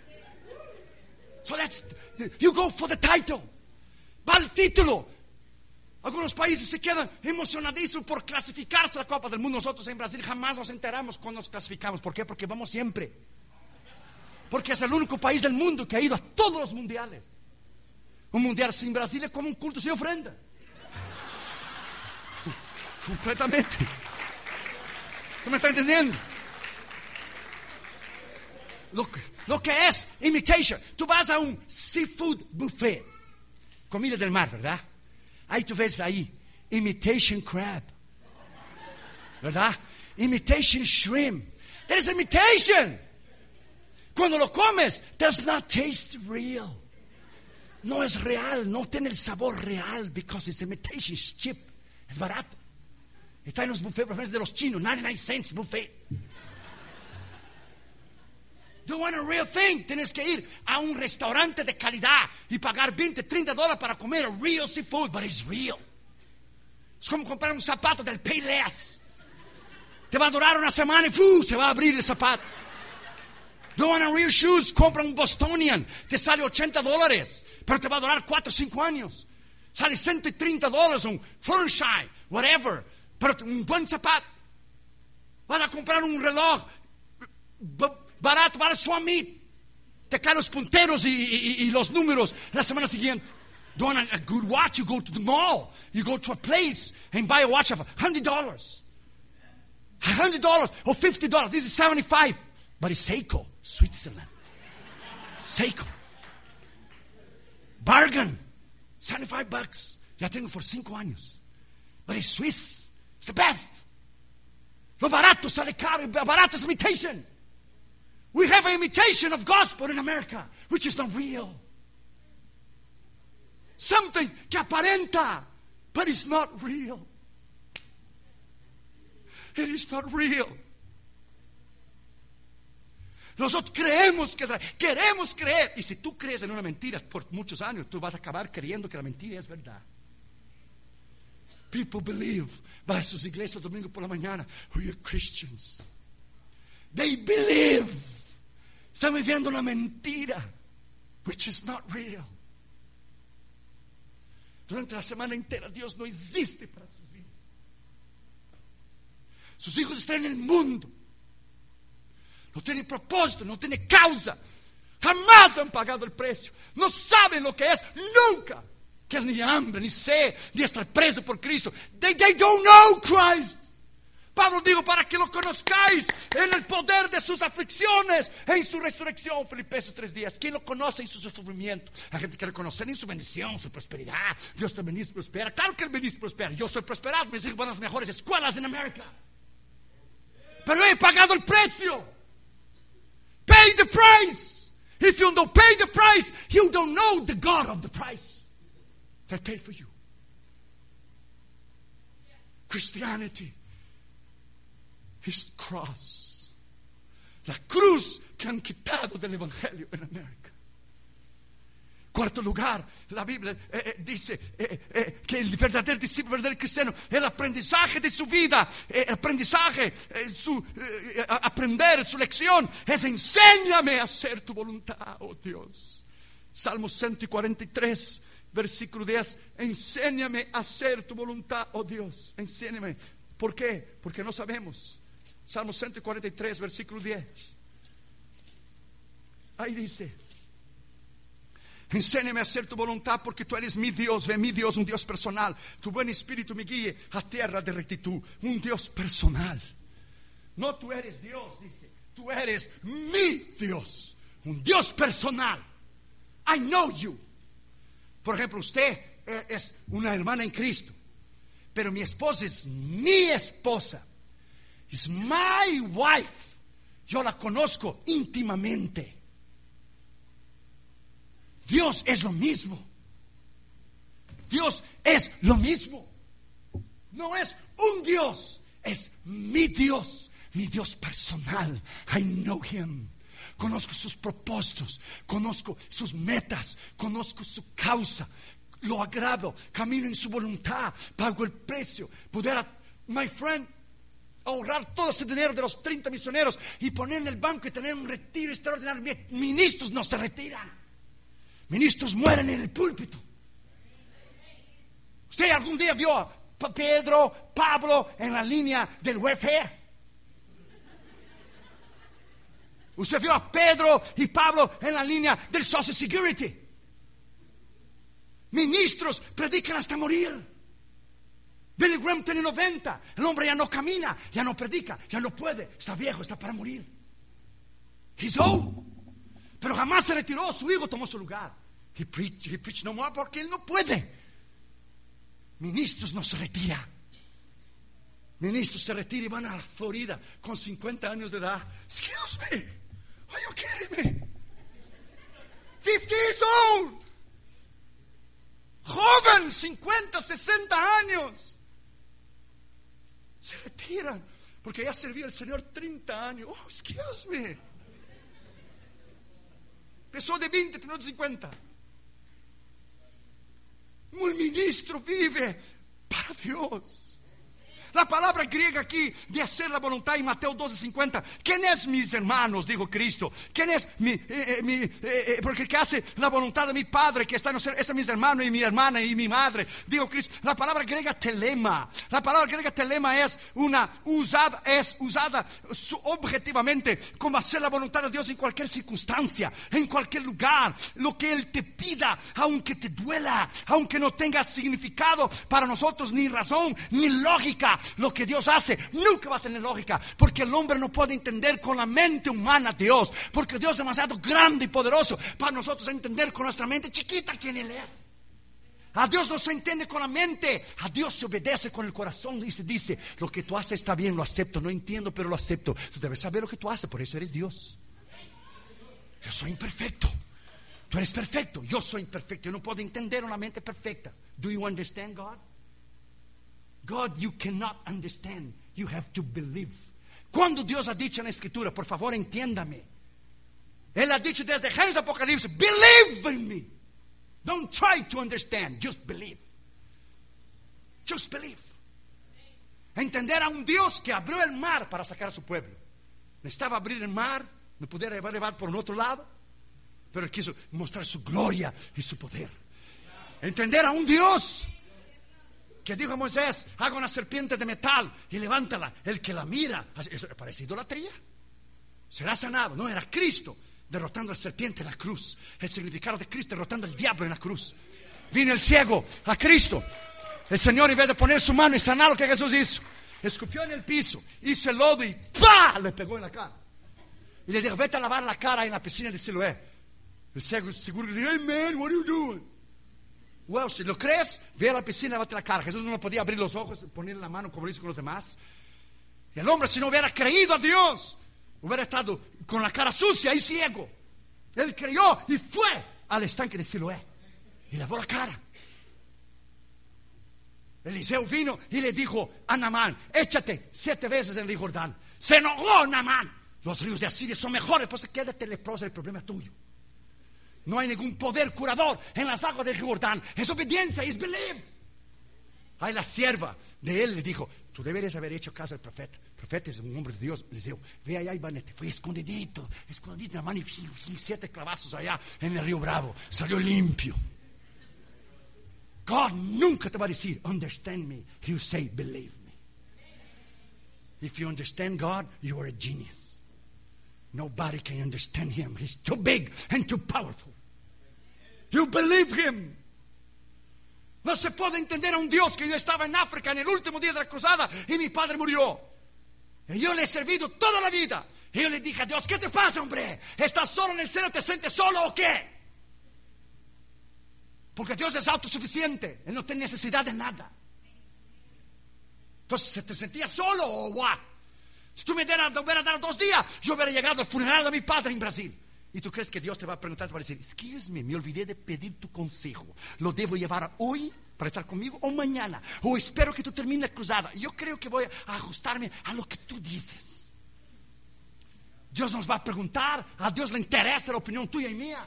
So that's, you go for the title. Va al título. Algunos países se quedan emocionadísimos por clasificarse a la Copa del Mundo. Nosotros en Brasil jamás nos enteramos cuando nos clasificamos. ¿Por qué? Porque vamos siempre. Porque es el único país del mundo que ha ido a todos los mundiales. Un mundial sin Brasil es como un culto sin ofrenda. Completamente. ¿Se me está entendiendo? Lo que, lo que es imitation. Tú vas a un seafood buffet, comida del mar, ¿verdad? Ahí tú ves ahí imitation crab, ¿verdad? Imitation shrimp. That is imitation. Cuando lo comes, does not taste real. No es real, no tiene el sabor real, because it's imitation. It's cheap, es barato. Está en los buffets de los chinos, ninety nine cents buffet. You want a real thing? Tienes que ir a un restaurante de calidad y pagar veinte, treinta dólares para comer a real seafood, but it's real. Es como comprar un zapato del Payless. Te va a durar una semana y ¡fu! Se va a abrir el zapato. You want a real shoes? Compra un Bostonian. Te sale ochenta dólares, pero te va a durar cuatro o cinco años. Sale ciento treinta dólares un Furnshine, whatever. Pero un buen zapato. Vas a comprar un reloj barato para Swamit. Te caen los punteros y, y, y los números la semana siguiente. You want a, a good watch? You go to the mall. You go to a place and buy a watch of one hundred dollars. one hundred dollars or fifty dollars. This is seventy-five. But it's Seiko, Switzerland. Seiko. Bargain. seventy-five bucks. Ya tengo por cinco años. But it's Swiss. It's the best. Lo barato sale caro. Lo barato es imitation. We have an imitation of gospel in America, which is not real. Something que aparenta, but it's not real. It is not real. Nosotros creemos que es real. Queremos creer. Y si tú crees en una mentira por muchos años, tú vas a acabar creyendo que la mentira es verdad. People believe. Va a sus iglesias domingo por la mañana. We are Christians. They believe. Están viviendo una mentira, which is not real. Durante la semana entera Dios no existe para sus hijos. Sus hijos están en el mundo. No tienen propósito, no tienen causa. Jamás han pagado el precio. No saben lo que es nunca. Que es ni hambre, ni sed, ni estar preso por Cristo. They, they don't know Christ. Pablo dijo, para que lo conozcáis en el poder de sus aflicciones, en su resurrección. Filipenses tres días. ¿Quién lo conoce en su sufrimiento? La gente quiere conocer en su bendición, su prosperidad. Dios te bendice y prospera. Claro que el bendice y prospera. Yo soy prosperado, mis hijos van a las mejores escuelas en América. Pero he pagado el precio. Pay the price. If you don't pay the price, you don't know the God of the price that paid for you. Christianity His cross. La cruz que han quitado del Evangelio en América. Cuarto lugar, la Biblia eh, eh, dice eh, eh, que el verdadero discípulo, el verdadero cristiano, el aprendizaje de su vida, eh, el aprendizaje, eh, su, eh, aprender su lección es: enséñame a hacer tu voluntad, oh Dios. Salmo ciento cuarenta y tres, versículo diez: enséñame a hacer tu voluntad, oh Dios, enséñame. ¿Por qué? Porque no sabemos. Salmo ciento cuarenta y tres, versículo diez. Ahí dice: enséñame a hacer tu voluntad, porque tú eres mi Dios. Ve, mi Dios, un Dios personal. Tu buen espíritu me guíe a tierra de rectitud. Un Dios personal. No tú eres Dios, dice. Tú eres mi Dios. Un Dios personal. I know you. Por ejemplo, usted es una hermana en Cristo, pero mi esposa es mi esposa. Is my wife. Yo la conozco íntimamente. Dios es lo mismo. Dios es lo mismo. No es un Dios, es mi Dios, mi Dios personal. I know him. Conozco sus propósitos, conozco sus metas, conozco su causa. Lo agrado, camino en su voluntad, pago el precio. Poder, my friend, ahorrar todo ese dinero de los treinta misioneros y poner en el banco y tener un retiro extraordinario. Ministros no se retiran. Ministros mueren en el púlpito. ¿Usted algún día vio a Pedro, Pablo en la línea del welfare? ¿Usted vio a Pedro y Pablo en la línea del Social Security? Ministros predican hasta morir. Billy Graham tiene noventa. El hombre ya no camina, ya no predica, ya no puede. Está viejo, está para morir. He's old. Pero jamás se retiró. Su hijo tomó su lugar. He preached, he preached no more, porque él no puede. Ministros no se retiran. Ministros se retiran y van a la Florida con cincuenta años de edad. Excuse me, are you kidding me? fifty years old. Joven, cincuenta, sesenta años. Se retiran porque ya servía el Señor treinta años. Oh, excuse me. Empezó de veinte, terminó de cincuenta. Un ministro vive para Dios. La palabra griega aquí de hacer la voluntad en Mateo doce cincuenta. ¿Quién es mis hermanos? Dijo Cristo. ¿Quién es mi, eh, eh, mi eh, eh, porque el que hace la voluntad de mi Padre que está en los cielos? Ese es mis hermanos y mi hermana y mi madre. Dijo Cristo. La palabra griega telema. La palabra griega telema es una usada, es usada su, objetivamente como hacer la voluntad de Dios en cualquier circunstancia, en cualquier lugar. Lo que Él te pida, aunque te duela, aunque no tenga significado para nosotros, ni razón, ni lógica. Lo que Dios hace nunca va a tener lógica, porque el hombre no puede entender con la mente humana a Dios, porque Dios es demasiado grande y poderoso para nosotros entender con nuestra mente chiquita quién Él es. A Dios no se entiende con la mente, a Dios se obedece con el corazón y se dice: lo que tú haces está bien, lo acepto, no entiendo pero lo acepto. Tú debes saber lo que tú haces, por eso eres Dios. Yo soy imperfecto, tú eres perfecto, yo soy imperfecto, yo no puedo entender una mente perfecta. Do you understand God? God, you cannot understand. You have to believe. Cuando Dios ha dicho en la Escritura, por favor entiéndame, Él ha dicho desde Génesis Apocalipsis: believe in me. Don't try to understand, just believe. Just believe. Entender a un Dios que abrió el mar para sacar a su pueblo. Necesitaba abrir el mar, no pudiera llevar por un otro lado, pero Él quiso mostrar su gloria y su poder. Entender a un Dios que dijo a Moisés: haga una serpiente de metal y levántala. El que la mira, ¿eso parece idolatría? Será sanado. No, era Cristo derrotando a la serpiente en la cruz. El significado de Cristo derrotando al diablo en la cruz. Vino el ciego a Cristo. El Señor, en vez de poner su mano y sanar, lo que Jesús hizo, escupió en el piso, hizo el lodo y ¡pah! Le pegó en la cara. Y le dijo: vete a lavar la cara en la piscina de Siloé. El ciego seguro le dijo: hey man, what are you doing? Well, si lo crees, ve a la piscina y lávate la cara. Jesús no podía abrir los ojos, ponerle la mano como lo hizo con los demás. Y el hombre, si no hubiera creído a Dios, hubiera estado con la cara sucia y ciego. Él creyó y fue al estanque de Siloé y lavó la cara. Eliseo vino y le dijo a Naamán: échate siete veces en el Jordán. Se enojó Naamán. Los ríos de Asiria son mejores, pues quédate leproso, el problema es tuyo. No hay ningún poder curador en las aguas del Jordán. Es obediencia, es believe. Ahí la sierva de él le dijo: tú deberías haber hecho caso al profeta. El profeta es un hombre de Dios. Le dijo: ve allá y vanete. Fue escondidito, escondidito, Naamán, y siete clavazos allá en el río Bravo. Salió limpio. God nunca te va a decir understand me. He will say believe me. If you understand God, you are a genius. Nobody can understand him. He's too big and too powerful. You believe him. No se puede entender a un Dios que yo estaba en África en el último día de la cruzada y mi padre murió. Y yo le he servido toda la vida. Y yo le dije a Dios: ¿qué te pasa, hombre? ¿Estás solo en el cielo? ¿Te sientes solo o qué? Porque Dios es autosuficiente. Él no tiene necesidad de nada. Entonces, ¿te sentías solo o what? Si tú me hubieras dado dos días, yo hubiera llegado al funeral de mi padre en Brasil. ¿Y tú crees que Dios te va a preguntar, te va a decir: excuse me, me olvidé de pedir tu consejo, ¿lo debo llevar hoy para estar conmigo o mañana? O espero que tú termines la cruzada. Yo creo que voy a ajustarme a lo que tú dices. Dios nos va a preguntar. A Dios le interesa la opinión tuya y mía.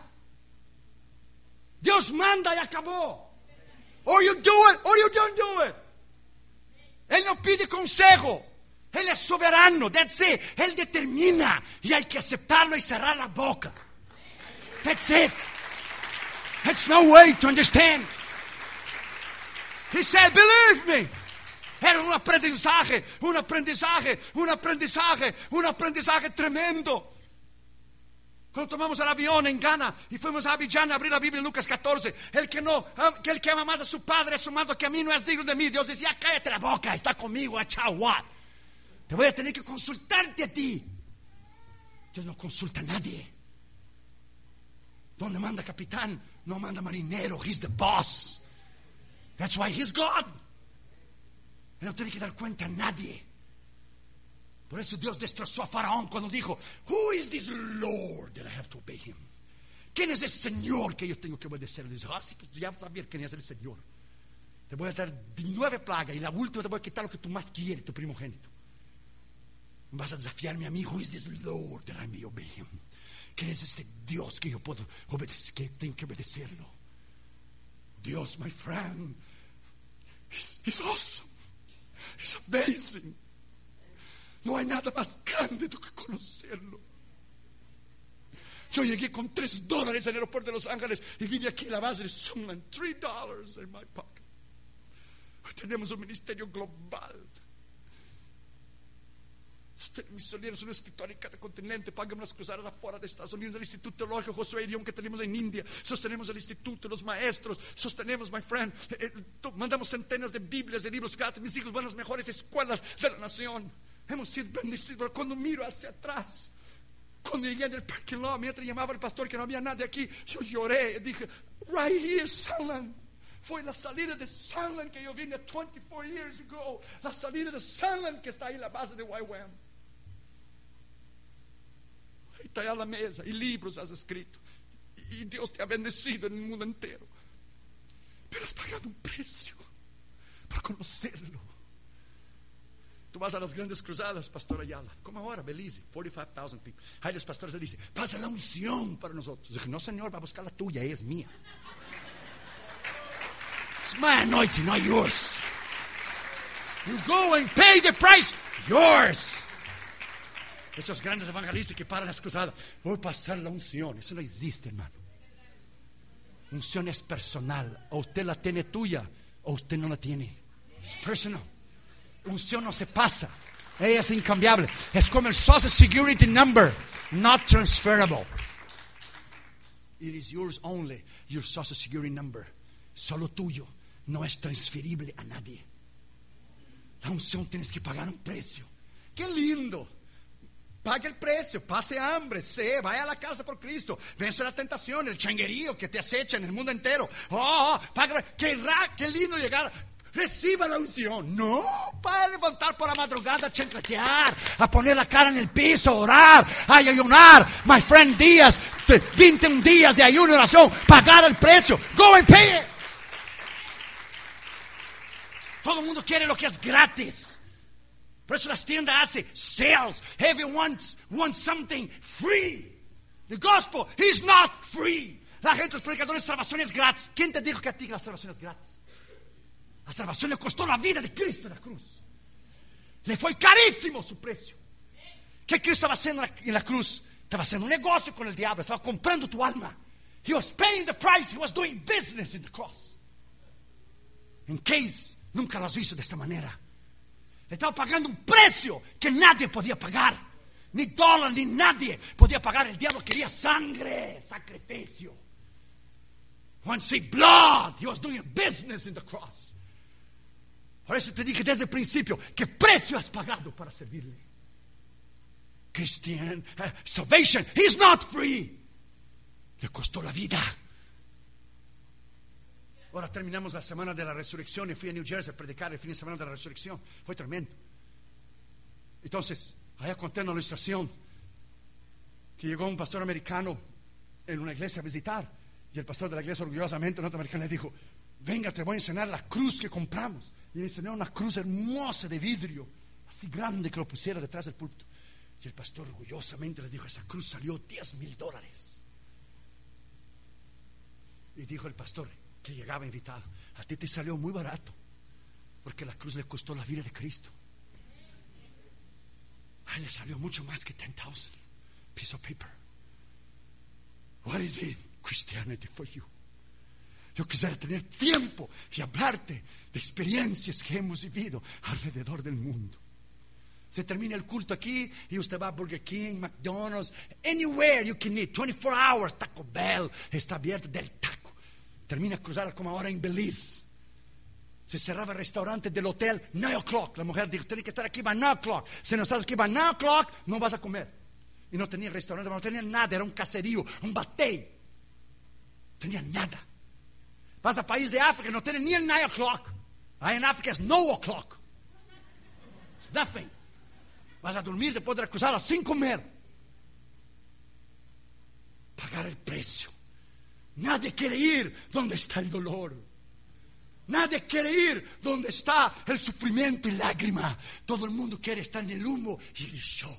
Dios manda y acabó. Or you do it or you don't do it. Él no pide consejo. Él es soberano, that's it. Él determina y hay que aceptarlo y cerrar la boca. That's it. That's no way to understand. He said, believe me. Era un aprendizaje, un aprendizaje, un aprendizaje, un aprendizaje tremendo. Cuando tomamos el avión en Ghana y fuimos a Abidjan a abrir la Biblia en Lucas catorce, el que no, que el que ama más a su padre, a su madre que a mí, no es digno de mí. Dios decía: cállate la boca, está conmigo, a chao, what? Te voy a tener que consultarte a ti. Dios no consulta a nadie. Donde manda capitán, no manda marinero. He's the boss. That's why he's God. Él no tiene que dar cuenta a nadie. Por eso Dios destrozó a Faraón cuando dijo: who is this Lord that I have to obey him? ¿Quién es el Señor que yo tengo que obedecer? Dice: ah, sí, pues ya vas a ver quién es el Señor. Te voy a dar nueve plagas y la última te voy a quitar lo que tú más quieres, tu primogénito. Vas a desafiarme a mí. Who is this Lord that I may obey him? ¿Quién es este Dios que yo puedo obedecer, que tengo que obedecerlo? Dios, my friend, He's, he's awesome. He's amazing. No hay nada más grande que conocerlo. Yo llegué con tres dólares al aeropuerto de Los Ángeles y vine aquí a la base de Sunland. Three dollars in my pocket. Hoy tenemos un ministerio global. Misioneros, un escritor en cada continente. Pagamos las cruzadas afuera de Estados Unidos, el Instituto Teológico Josué Irión que tenemos en India. Sostenemos el instituto, los maestros. Sostenemos, my friend, eh, eh, mandamos centenas de Biblias, de libros gratis. Mis hijos van a las mejores escuelas de la nación. Hemos sido bendecidos. Pero cuando miro hacia atrás, cuando llegué en el parking lot, mientras llamaba al pastor que no había nadie aquí, yo lloré. Dije: right here, Sunland. Fue la salida de Sunland que yo vine veinticuatro years ago. La salida de Sunland que está ahí en la base de Y W A M. Ahí está a la mesa y libros has escrito. Y Dios te ha bendecido en el mundo entero. Pero has pagado un precio por conocerlo. Tú vas a las grandes cruzadas, Pastor Ayala, como ahora, Belize, cuarenta y cinco mil people. Ahí los pastores le dicen: pasa la unción para nosotros. Yo dije: no, Señor, va a buscar la tuya, es mía. It's my anointing, not yours. You go and pay the price, yours. Esos grandes evangelistas que paran las cruzadas: voy a pasar la unción. Eso no existe, hermano. Unción es personal. O usted la tiene tuya o usted no la tiene. Es personal. Unción no se pasa. Ella es incambiable. Es como el Social Security number, not transferable. It is yours only. Your Social Security number, solo tuyo, no es transferible a nadie. La unción tienes que pagar un precio. ¡Qué lindo! Pague el precio, pase hambre, sé, vaya a la casa por Cristo, vence la tentación, el changuerío que te acecha en el mundo entero. Oh, oh pague, qué, ra, qué lindo llegar. Reciba la unción. No, para levantar por la madrugada, a chancletear, a poner la cara en el piso, a orar, a ayunar. My friend, días, veintiún días de ayuno y oración, pagar el precio. Go and pay it. Todo el mundo quiere lo que es gratis. Por eso las tiendas hacen sales. Everyone wants something free. The gospel is not free. La gente, los predicadores, salvación es gratis. ¿Quién te dijo que a ti la salvación es gratis? La salvación le costó la vida de Cristo en la cruz. Le fue carísimo su precio. ¿Qué Cristo estaba haciendo en la cruz? Estaba haciendo un negocio con el diablo. Estaba comprando tu alma. He was paying the price. He was doing business in the cross. En case nunca lo has visto de esta manera. Le estaba pagando un precio que nadie podía pagar. Ni dólar, ni nadie podía pagar. El diablo quería sangre, sacrificio. Want to see blood. He was doing a business in the cross. Por eso te dije desde el principio, ¿qué precio has pagado para servirle? Christian uh, salvation is not free. Le costó la vida. Ahora terminamos la semana de la resurrección y fui a New Jersey a predicar el fin de semana de la resurrección. Fue tremendo. Entonces, allá conté una ilustración que llegó un pastor americano en una iglesia a visitar, y el pastor de la iglesia orgullosamente norteamericano le dijo: venga, te voy a enseñar la cruz que compramos. Y le enseñó una cruz hermosa de vidrio, así grande, que lo pusiera detrás del púlpito. Y el pastor orgullosamente le dijo: esa cruz salió diez mil dólares. Y dijo el pastor que llegaba invitado: a ti te salió muy barato, porque la cruz le costó la vida de Cristo. A él le salió mucho más que ten thousand piece of paper. What is it? Christianity for you. Yo quisiera tener tiempo y hablarte de experiencias que hemos vivido alrededor del mundo. Se termina el culto aquí y usted va a Burger King, McDonald's, anywhere you can eat, twenty-four hours. Taco Bell está abierto, del taco. Termina a cruzar como ahora en Belize. Se cerraba el restaurante del hotel nine o'clock. La mujer dijo: tiene que estar aquí by nine o'clock. Si no estás aquí by nine o'clock, no vas a comer. Y no tenía restaurante, no tenía nada. Era un caserío, un batey. Tenía nada. Vas a país de África, no tienen ni el nine o'clock. Ahí en África es no o'clock. It's nothing. Vas a dormir después de cruzar sin comer. Pagar el precio. Nadie quiere ir donde está el dolor. Nadie quiere ir donde está el sufrimiento y lágrima. Todo el mundo quiere estar en el humo y el show.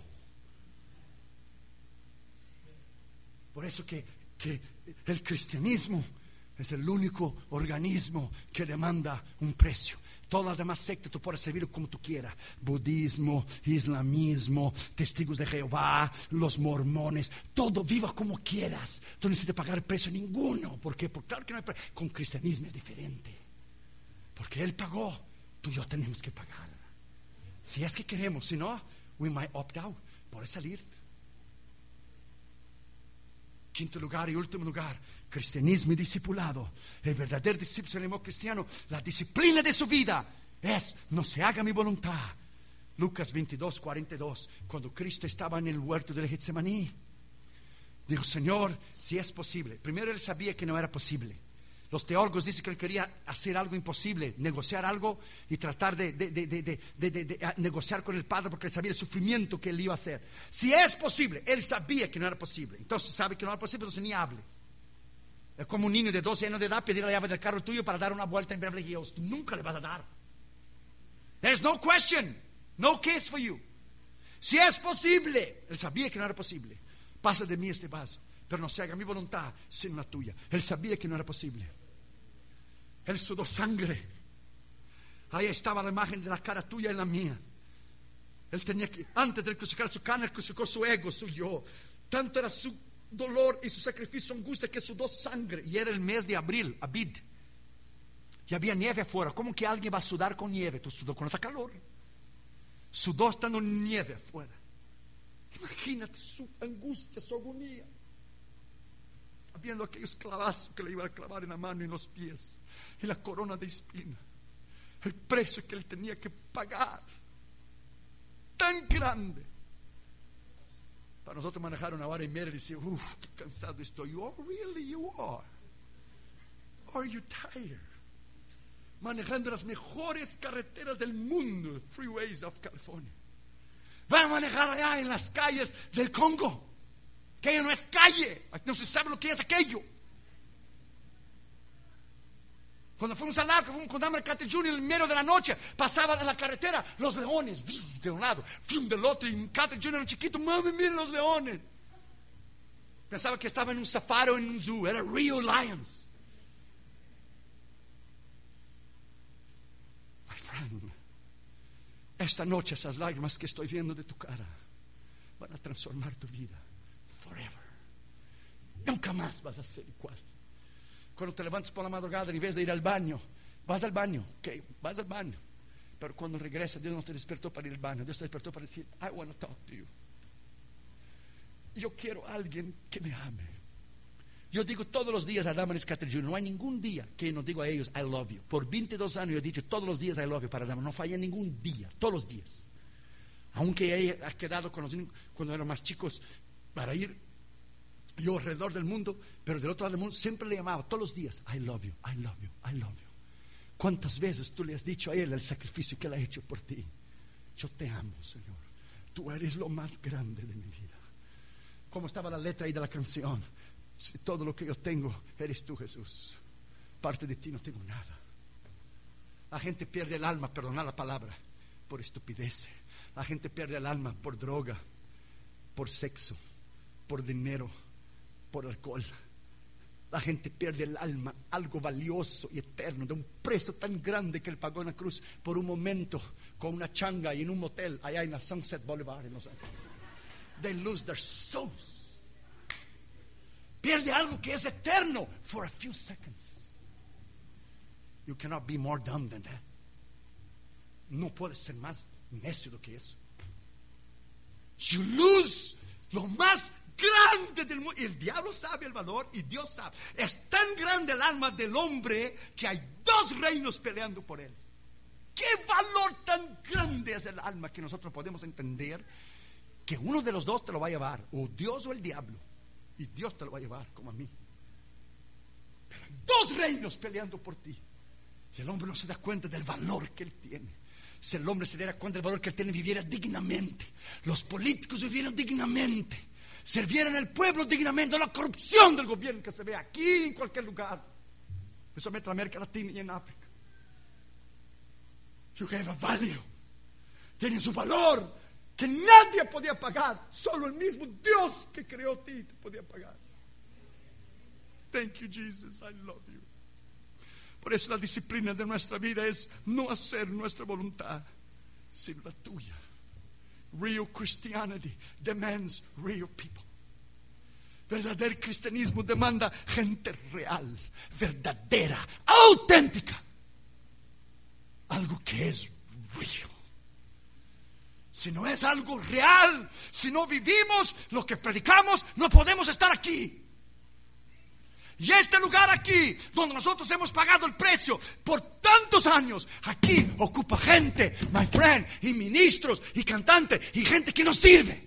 Por eso que, que el cristianismo es el único organismo que demanda un precio. Todas las demás sectas tú puedes servir como tú quieras. Budismo, islamismo, testigos de Jehová, los mormones, todo, viva como quieras. Tú no necesitas pagar precio ninguno. ¿Por qué? Porque claro que no hay precio. Con cristianismo es diferente. Porque Él pagó, tú y yo tenemos que pagar. Si es que queremos, si no, we might opt out. Por salir. Quinto lugar y último lugar, cristianismo y discipulado. El verdadero discípulo cristiano, la disciplina de su vida es: no se haga mi voluntad. Lucas veintidós, cuarenta y dos. Cuando Cristo estaba en el huerto del Getsemaní, dijo: Señor, si es posible. Primero él sabía que no era posible. Los teólogos dicen que él quería hacer algo imposible, negociar algo y tratar de, de, de, de, de, de, de, de negociar con el Padre, porque él sabía el sufrimiento que él iba a hacer. Si es posible, él sabía que no era posible. Entonces sabe que no era posible, entonces ni hable. Es como un niño de doce años de edad pedir la llave del carro tuyo para dar una vuelta en Beverly Hills. Tú nunca le vas a dar. There's no question, no case for you. Si es posible, él sabía que no era posible. Pasa de mí este vaso, pero no se haga mi voluntad sino la tuya. Él sabía que no era posible. Él sudó sangre. Ahí estaba la imagen de la cara tuya y la mía. Él tenía que, antes de crucificar su carne, él crucificó su ego, su yo. Tanto era su dolor y su sacrificio, su angustia, que sudó sangre. Y era el mes de abril, Abid. Y había nieve afuera. ¿Cómo que alguien va a sudar con nieve? Tú sudó con esta calor. Sudó estando en nieve afuera. Imagínate su angustia, su agonía, viendo aquellos clavazos que le iban a clavar en la mano y en los pies, y la corona de espina, el precio que él tenía que pagar, tan grande. Para nosotros manejar una hora y media y decir: uff, qué cansado estoy. Oh, really you are? Are you tired? Manejando las mejores carreteras del mundo, freeways of California. Van a manejar allá en las calles del Congo. Aquello no es calle, no se sabe lo que es aquello. Cuando fuimos al arco, fuimos con Dahmer Carter junior en el medio de la noche, pasaban en la carretera los leones de un lado, del otro, y Carter junior era chiquito, mami, miren los leones. Pensaba que estaba en un safari o en un zoo, era real lions. My friend, esta noche esas lágrimas que estoy viendo de tu cara van a transformar tu vida forever. Nunca más vas a ser igual. Cuando te levantas por la madrugada, en vez de ir al baño, vas al baño, ok, vas al baño. Pero cuando regresas, Dios no te despertó para ir al baño, Dios te despertó para decir, I want to talk to you. Yo quiero a alguien que me ame. Yo digo todos los días a Dahmer Carter junior, no hay ningún día que no digo a ellos I love you. Por veintidós años yo he dicho todos los días I love you para Dahmer, no falla ningún día, todos los días. Aunque haya quedado con los niños cuando eran más chicos para ir yo alrededor del mundo, pero del otro lado del mundo siempre le llamaba todos los días I love you, I love you, I love you. ¿Cuántas veces tú le has dicho a él el sacrificio que él ha hecho por ti? Yo te amo, Señor, tú eres lo más grande de mi vida. ¿Cómo estaba la letra ahí de la canción? Si todo lo que yo tengo eres tú, Jesús, parte de ti no tengo nada. La gente pierde el alma, perdona la palabra, por estupidez. La gente pierde el alma por droga, por sexo, por dinero, por alcohol. La gente pierde el alma, algo valioso y eterno, de un precio tan grande que él pagó en la cruz, por un momento con una changa y en un motel allá en la Sunset Boulevard en Los Ángeles. They lose their souls. Pierde algo que es eterno for a few seconds. You cannot be more dumb than that. No puedes ser más necio do que eso. You lose lo más grande del mundo. Y el diablo sabe el valor y Dios sabe. Es tan grande el alma del hombre que hay dos reinos peleando por él. Qué valor tan grande es el alma que nosotros podemos entender que uno de los dos te lo va a llevar, o Dios o el diablo. Y Dios te lo va a llevar como a mí. Pero hay dos reinos peleando por ti. Y el hombre no se da cuenta del valor que él tiene. Si el hombre se diera cuenta del valor que él tiene, viviera dignamente. Los políticos vivieran dignamente. Servieran al pueblo dignamente. No la corrupción del gobierno que se ve aquí en cualquier lugar, especialmente en América Latina y en África. You have a value. Tienen su valor que nadie podía pagar. Solo el mismo Dios que creó a ti te podía pagar. Thank you, Jesus, I love you. Por eso la disciplina de nuestra vida es no hacer nuestra voluntad, sino la tuya. Real Christianity demands real people. Verdadero cristianismo demanda gente real, verdadera, auténtica. Algo que es real. Si no es algo real, si no vivimos lo que predicamos, no podemos estar aquí. Y este lugar aquí, donde nosotros hemos pagado el precio por tantos años, aquí ocupa gente, my friend, y ministros, y cantantes, y gente que nos sirve.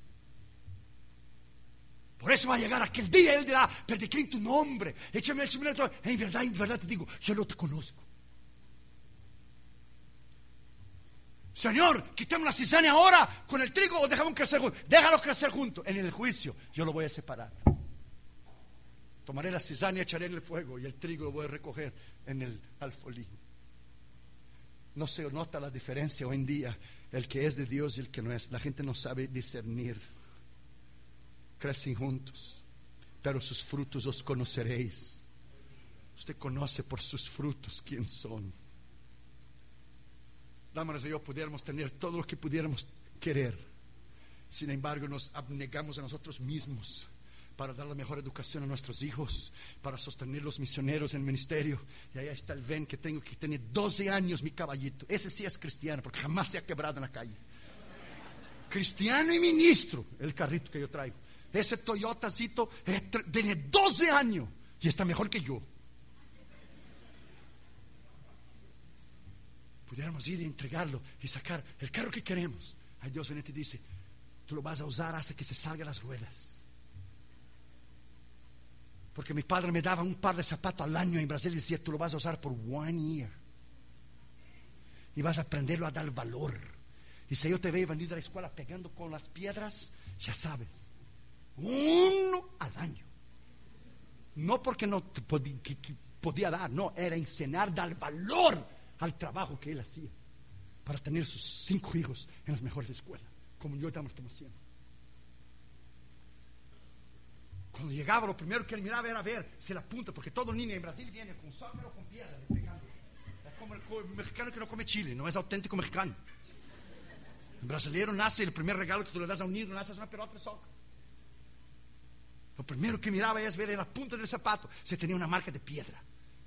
Por eso va a llegar aquel día, él dirá, prediqué en tu nombre, échame el simulacro. En verdad, en verdad te digo, yo no te conozco. Señor, quitemos la cizaña ahora con el trigo o dejamos crecer juntos. Déjalo crecer juntos. En el juicio yo lo voy a separar. Tomaré la cizaña, echaré en el fuego y el trigo lo voy a recoger en el alfolí. No se nota la diferencia hoy en día, el que es de Dios y el que no es. La gente no sabe discernir. Crecen juntos, pero sus frutos os conoceréis. Usted conoce por sus frutos quién son. Dámonos y yo pudiéramos tener todo lo que pudiéramos querer. Sin embargo, nos abnegamos a nosotros mismos para dar la mejor educación a nuestros hijos, para sostener los misioneros en el ministerio. Y ahí está el ven que tengo, que tiene doce años, mi caballito. Ese sí es cristiano, porque jamás se ha quebrado en la calle. Cristiano y ministro, el carrito que yo traigo. Ese Toyotacito tiene doce años y está mejor que yo. Pudiéramos ir y entregarlo y sacar el carro que queremos. Ay, Dios viene y te dice, tú lo vas a usar hasta que se salgan las ruedas. Porque mi padre me daba un par de zapatos al año en Brasil y decía, tú lo vas a usar por one year y vas a aprenderlo a dar valor. Y si yo te veo venir de la escuela pegando con las piedras, ya sabes, uno al año. No porque no te, podía dar, no, era enseñar, dar valor al trabajo que él hacía para tener sus cinco hijos en las mejores escuelas, como yo estamos haciendo. Cuando llegaba, lo primero que él miraba era ver si la punta, porque todo niño en Brasil viene con soga o con piedra, pegando. Es como el mexicano que no come chile, no es auténtico mexicano. El brasileño nace, el primer regalo que tú le das a un niño, nace es una pelota de soga. Lo primero que miraba es ver en la punta del zapato si tenía una marca de piedra.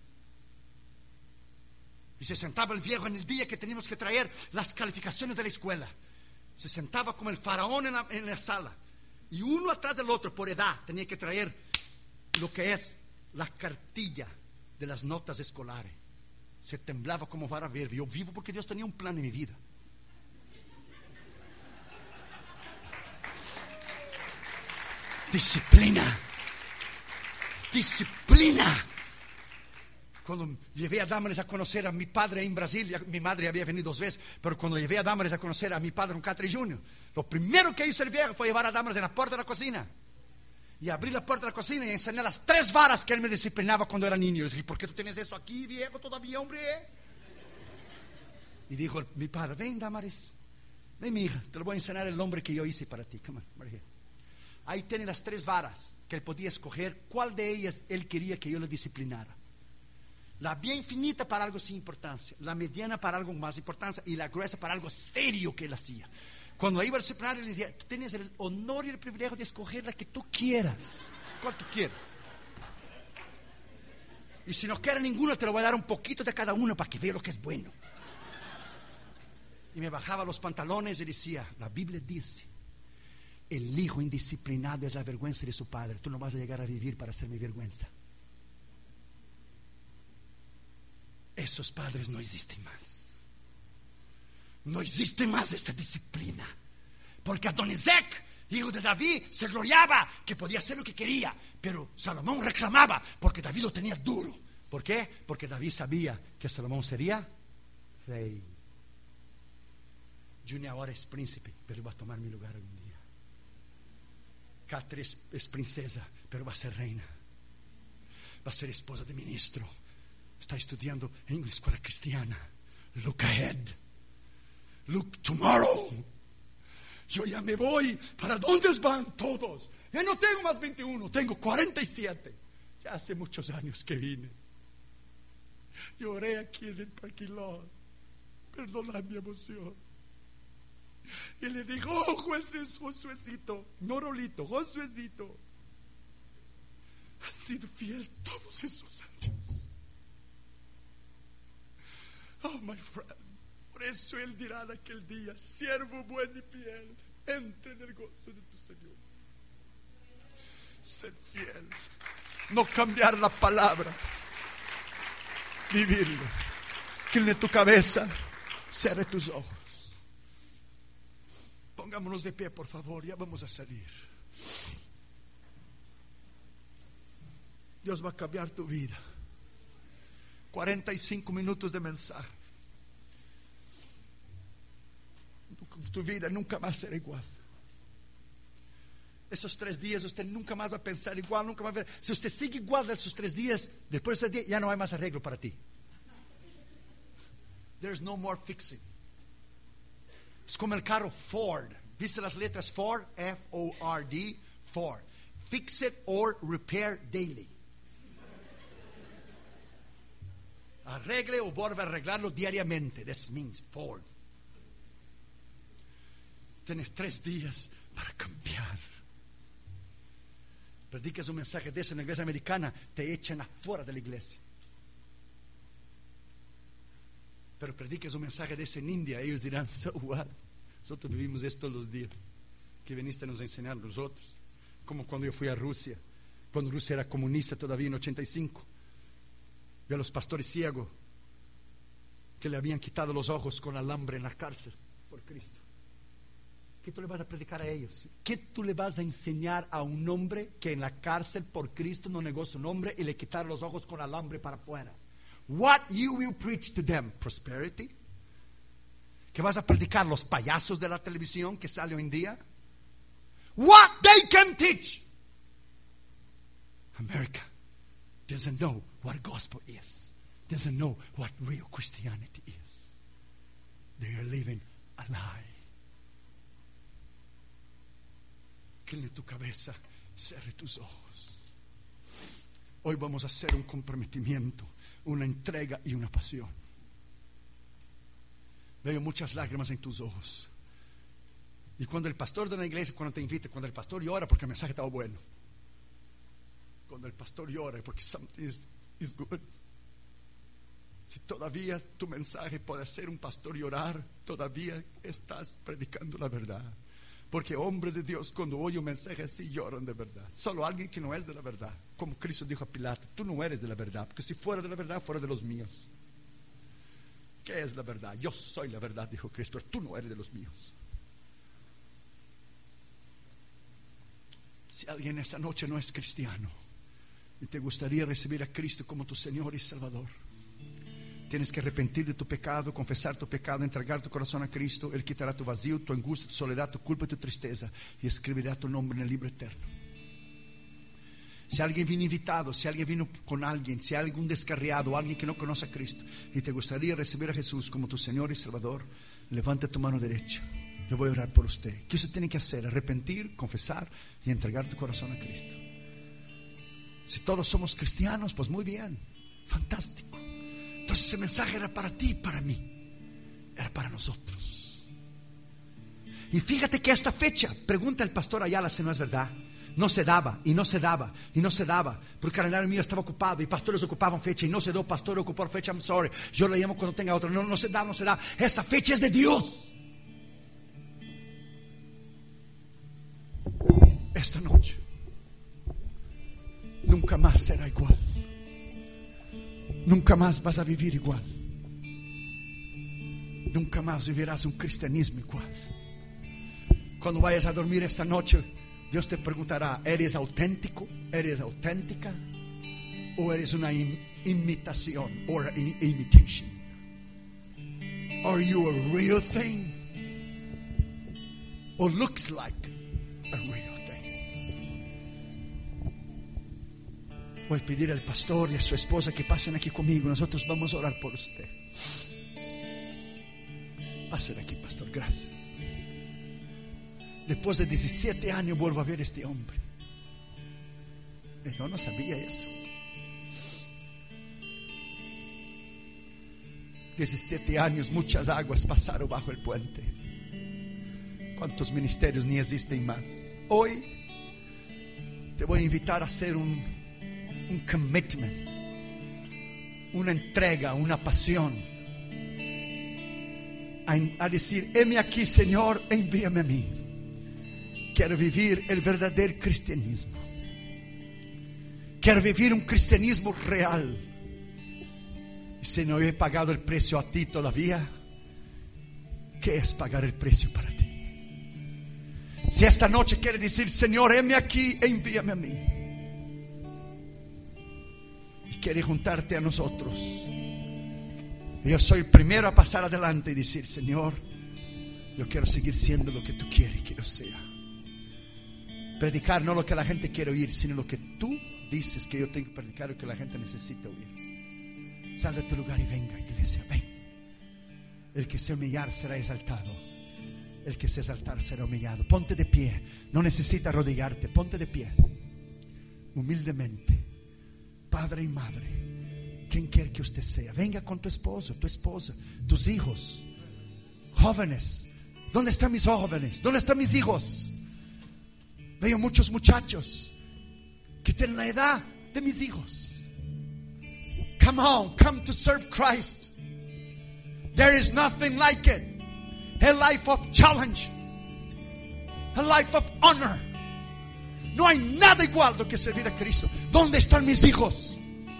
Y se sentaba el viejo en el día que teníamos que traer las calificaciones de la escuela. Se sentaba como el faraón en la, en la sala. Y uno atrás del otro, por edad, tenía que traer lo que es la cartilla de las notas escolares. Se temblaba como vara verde. Yo vivo porque Dios tenía un plan en mi vida. Disciplina. Disciplina. Cuando llevé a Damaris a conocer a mi padre en Brasil, mi madre había venido dos veces, pero cuando llevé a Damaris a conocer a mi padre en Catre Junior, lo primero que hizo el viejo fue llevar a Damaris en la puerta de la cocina y abrir la puerta de la cocina y enseñar las tres varas que él me disciplinaba cuando era niño. Y dije, ¿por qué tú tienes eso aquí, viejo, todavía, hombre? Y dijo mi padre, ven, Damaris, ven, mi hija, te lo voy a enseñar el nombre que yo hice para ti. Come on, María. Ahí tiene las tres varas que él podía escoger cuál de ellas él quería que yo le disciplinara. La bien finita para algo sin importancia, la mediana para algo más importancia y la gruesa para algo serio que él hacía. Cuando iba al seminario, le decía, tú tienes el honor y el privilegio de escoger la que tú quieras, cual tú quieras. Y si no quieres ninguna, te lo voy a dar un poquito de cada uno para que vea lo que es bueno. Y me bajaba los pantalones y decía, la Biblia dice, el hijo indisciplinado es la vergüenza de su padre. Tú no vas a llegar a vivir para ser mi vergüenza. Esos padres no existen más. No existe más esta disciplina. Porque Adonizek, hijo de David, se gloriaba que podía hacer lo que quería. Pero Salomón reclamaba porque David lo tenía duro. ¿Por qué? Porque David sabía que Salomón sería rey. Junior ahora es príncipe, pero va a tomar mi lugar algún día. Catre es, es princesa, pero va a ser reina. Va a ser esposa de ministro. Está estudiando en una escuela cristiana. Look ahead. Look tomorrow. Yo ya me voy. ¿Para dónde van todos? Ya no tengo más veintiuno, tengo cuarenta y siete. Ya hace muchos años que vine. Lloré aquí en el parking lot. Perdona mi emoción. Y le digo, oh, Josuecito, no Rolito, Josuecito, has sido fiel todos esos años. Oh, my friend, por eso él dirá en aquel día, siervo bueno y fiel, entre en el gozo de tu Señor. Ser fiel, no cambiar la palabra, vivirlo. Incline tu cabeza, cierre tus ojos. Pongámonos de pie, por favor, ya vamos a salir. Dios va a cambiar tu vida. cuarenta y cinco minutos de mensaje. Tu vida nunca más será igual. Esos tres días usted nunca más va a pensar igual, nunca más va a ver. Si usted sigue igual de esos tres días, después de esos días ya no hay más arreglo para ti. There's no more fixing. Es como el carro Ford. ¿Viste las letras Ford? F O R D, Ford. Fix it or repair daily. Arregle o vuelve a arreglarlo diariamente. That means Ford. Tienes tres días para cambiar. Predicas un mensaje de eso en la iglesia americana, te echan afuera de la iglesia. Pero predicas un mensaje de ese en India, ellos dirán, so what? Nosotros vivimos esto todos los días. Que viniste a nos enseñar nosotros. Como cuando yo fui a Rusia, cuando Rusia era comunista todavía en ochenta y cinco. Vi a los pastores ciegos que le habían quitado los ojos con alambre en la cárcel por Cristo. ¿Qué tú le vas a predicar a ellos? ¿Qué tú le vas a enseñar a un hombre que en la cárcel por Cristo no negó su nombre y le quitaron los ojos con alambre para afuera? What you will preach to them? Prosperity. ¿Qué vas a predicar los payasos de la televisión que sale hoy en día? What they can teach. America doesn't know what gospel is, doesn't know what real Christianity is. They are living a lie. Incline tu cabeza, cierre tus ojos. Hoy vamos a hacer un comprometimiento, una entrega y una pasión. Veo muchas lágrimas en tus ojos. Y cuando el pastor de una iglesia, cuando te invita, cuando el pastor llora porque el mensaje estaba bueno, cuando el pastor llora porque something is, is good. Si todavía tu mensaje puede hacer un pastor llorar, todavía estás predicando la verdad. Porque hombres de Dios, cuando oyen un mensaje así, lloran de verdad. Solo alguien que no es de la verdad, como Cristo dijo a Pilato: tú no eres de la verdad, porque si fuera de la verdad, fuera de los míos. ¿Qué es la verdad? Yo soy la verdad, dijo Cristo, pero tú no eres de los míos. Si alguien esta noche no es cristiano y te gustaría recibir a Cristo como tu Señor y Salvador, tienes que arrepentir de tu pecado, confesar tu pecado, entregar tu corazón a Cristo. Él quitará tu vacío, tu angustia, tu soledad, tu culpa y tu tristeza, y escribirá tu nombre en el libro eterno. Si alguien vino invitado, si alguien vino con alguien, si hay algún descarriado, alguien que no conoce a Cristo y te gustaría recibir a Jesús como tu Señor y Salvador, levanta tu mano derecha. Yo voy a orar por usted. ¿Qué usted tiene que hacer? Arrepentir, confesar y entregar tu corazón a Cristo. Si todos somos cristianos, pues muy bien, fantástico. Entonces ese mensaje era para ti y para mí, era para nosotros. Y fíjate que a esta fecha, pregunta el pastor Ayala si no es verdad, no se daba y no se daba y no se daba, porque el calendario mío estaba ocupado y pastores ocupaban fecha y no se dio. Pastor ocupó fecha, I'm sorry, yo le llamo cuando tenga otra. No, no se da, no se da. Esa fecha es de Dios. Esta noche nunca más será igual. Nunca más vas a vivir igual. Nunca más vivirás un cristianismo igual. Cuando vayas a dormir esta noche, Dios te preguntará: ¿eres auténtico? ¿Eres auténtica? ¿O eres una im- imitación? Or in- imitation? Are you a real thing? Or looks like a real thing? Voy a pedir al pastor y a su esposa que pasen aquí conmigo. Nosotros vamos a orar por usted. Pasen aquí, pastor, gracias. Después de diecisiete años vuelvo a ver a este hombre. Y yo no sabía eso. diecisiete años, muchas aguas pasaron bajo el puente. ¿Cuántos ministerios ni existen más? Hoy te voy a invitar a hacer un, un commitment, una entrega, una pasión, a, a decir: heme aquí, Señor, envíame a mí. Quiero vivir el verdadero cristianismo. Quiero vivir un cristianismo real. Y si no he pagado el precio a ti todavía, ¿qué es pagar el precio para ti? Si esta noche quiere decir: Señor, heme aquí, envíame a mí, y quiere juntarte a nosotros, yo soy el primero a pasar adelante y decir: Señor, yo quiero seguir siendo lo que tú quieres que yo sea. Predicar no lo que la gente quiere oír, sino lo que tú dices que yo tengo que predicar, lo que la gente necesita oír. Sal de tu lugar y venga, iglesia, ven. El que se humillar será exaltado, el que se exaltar será humillado. Ponte de pie, no necesitas arrodillarte, ponte de pie humildemente. Padre y madre, quien quiera que usted sea, venga con tu esposo, tu esposa, tus hijos, jóvenes. ¿Dónde están mis jóvenes? ¿Dónde están mis hijos? Veo muchos muchachos que tienen la edad de mis hijos. Come on, come to serve Christ. There is nothing like it. A life of challenge, a life of honor. No hay nada igual lo que servir a Cristo. ¿Dónde están mis hijos?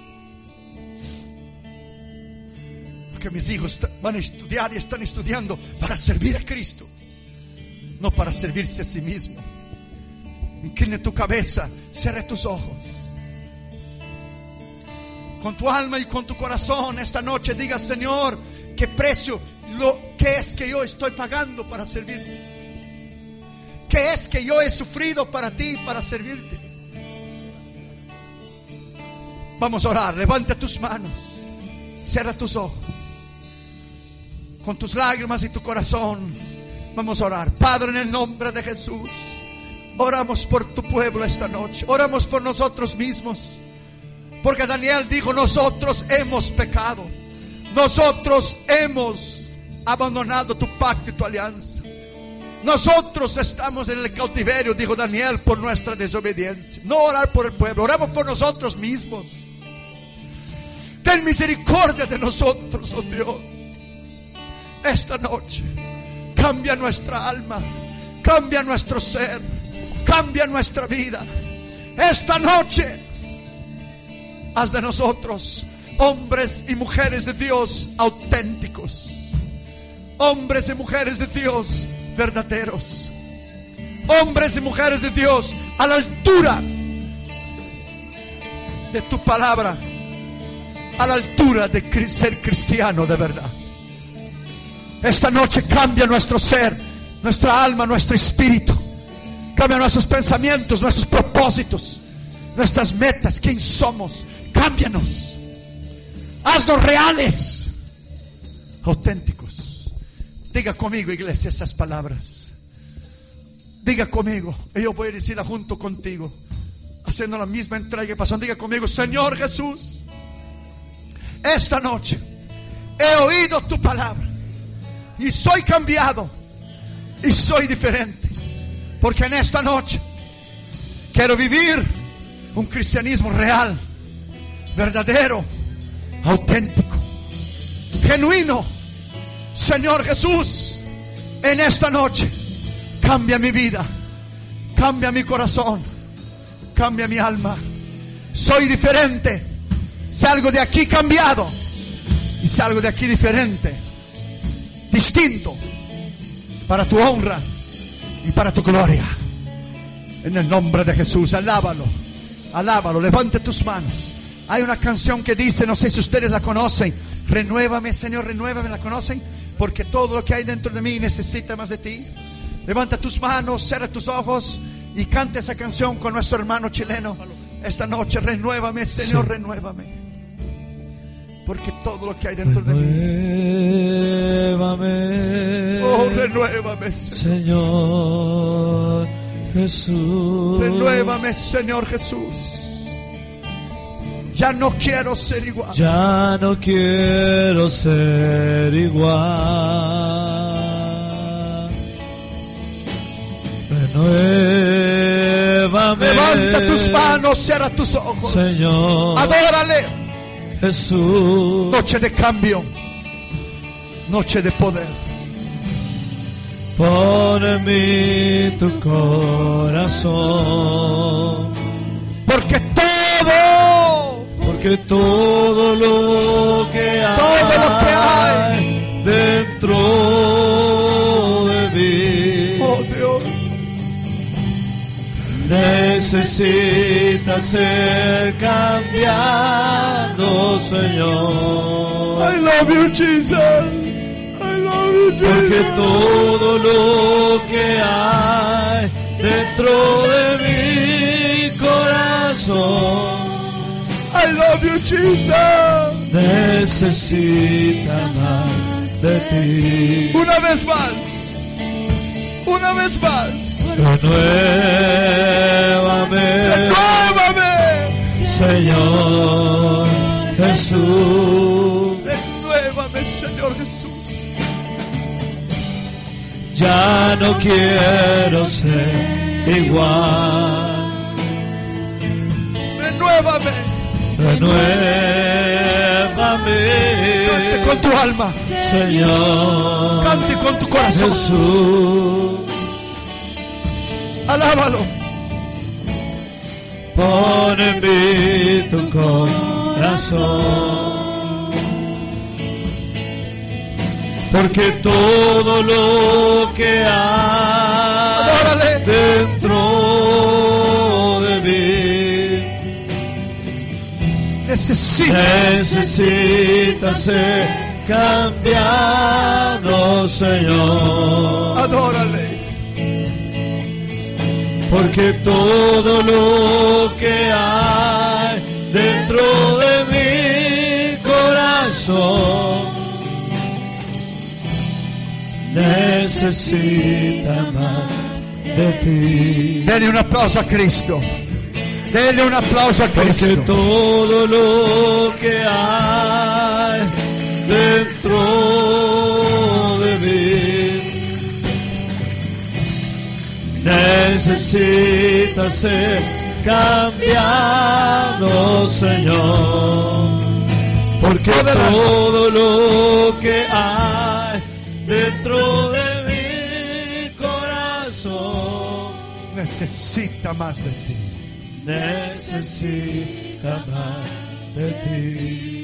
Porque mis hijos van a estudiar y están estudiando para servir a Cristo, no para servirse a sí mismo. Incline tu cabeza, cierra tus ojos. Con tu alma y con tu corazón esta noche diga: Señor, ¿qué precio, lo que es que yo estoy pagando para servirte? ¿Qué es que yo he sufrido para ti, para servirte? Vamos a orar. Levanta tus manos, cierra tus ojos, con tus lágrimas y tu corazón. Vamos a orar. Padre, en el nombre de Jesús, oramos por tu pueblo esta noche. Oramos por nosotros mismos, porque Daniel dijo: nosotros hemos pecado, nosotros hemos abandonado tu pacto y tu alianza. Nosotros estamos en el cautiverio, dijo Daniel, por nuestra desobediencia. No orar por el pueblo, oramos por nosotros mismos. Ten misericordia de nosotros, oh Dios. Esta noche cambia nuestra alma, cambia nuestro ser, cambia nuestra vida. Esta noche haz de nosotros hombres y mujeres de Dios auténticos, hombres y mujeres de Dios verdaderos, hombres y mujeres de Dios a la altura de tu palabra, a la altura de ser cristiano de verdad. Esta noche cambia nuestro ser, nuestra alma, nuestro espíritu. Cambia nuestros pensamientos, nuestros propósitos, nuestras metas, quién somos. Cámbianos, haznos reales, auténticos. Diga conmigo, iglesia, esas palabras. Diga conmigo, y yo voy a decirla junto contigo, haciendo la misma entrega y pasión. Diga conmigo: Señor Jesús, esta noche he oído tu palabra y soy cambiado y soy diferente, porque en esta noche quiero vivir un cristianismo real, verdadero, auténtico, genuino. Señor Jesús, en esta noche cambia mi vida, cambia mi corazón, cambia mi alma. Soy diferente, salgo de aquí cambiado y salgo de aquí diferente, distinto, para tu honra y para tu gloria. En el nombre de Jesús, alábalo, alábalo, levante tus manos. Hay una canción que dice, no sé si ustedes la conocen: renuévame, Señor, renuévame. ¿La conocen? Porque todo lo que hay dentro de mí necesita más de ti. Levanta tus manos, cierra tus ojos y canta esa canción con nuestro hermano chileno esta noche. Renuévame, Señor, sí. Renuévame, porque todo lo que hay dentro renuévame, de mí. Oh, renuévame, Señor, Señor Jesús. Renuévame, Señor Jesús. Ya no quiero ser igual. Ya no quiero ser igual. Renuévame. Levanta tus manos, cierra tus ojos. Señor, adórale. Jesús. Noche de cambio, noche de poder. Pon en mí tu corazón, porque todo Porque todo lo que hay, todo lo que hay dentro de mí, oh Dios, necesita ser cambiado, Señor. I love you, Jesus. I love you, Jesus. Porque todo lo que hay dentro de mi corazón, I love you, Jesus. necesita más de ti. Una vez más, una vez más. Renuévame, Renuévame, Señor Jesús. renuévame, Señor Jesús. Ya no quiero ser igual. Renuévame. Renuévame, Cante con tu alma, Señor. cante con tu corazón. Jesús. Alábalo. Pon en mí tu corazón, porque todo lo que hay Adórale. dentro de mí Necesita, necesita ser cambiado, Señor. adórale. Porque todo lo que hay dentro de mi corazón. Necesita más de ti. Denle un aplauso a Cristo. Denle un aplauso a Porque Cristo. todo lo que hay dentro de mí necesita ser cambiado, Señor. Porque todo lo que hay dentro de mi corazón necesita más de ti. necesita más de ti.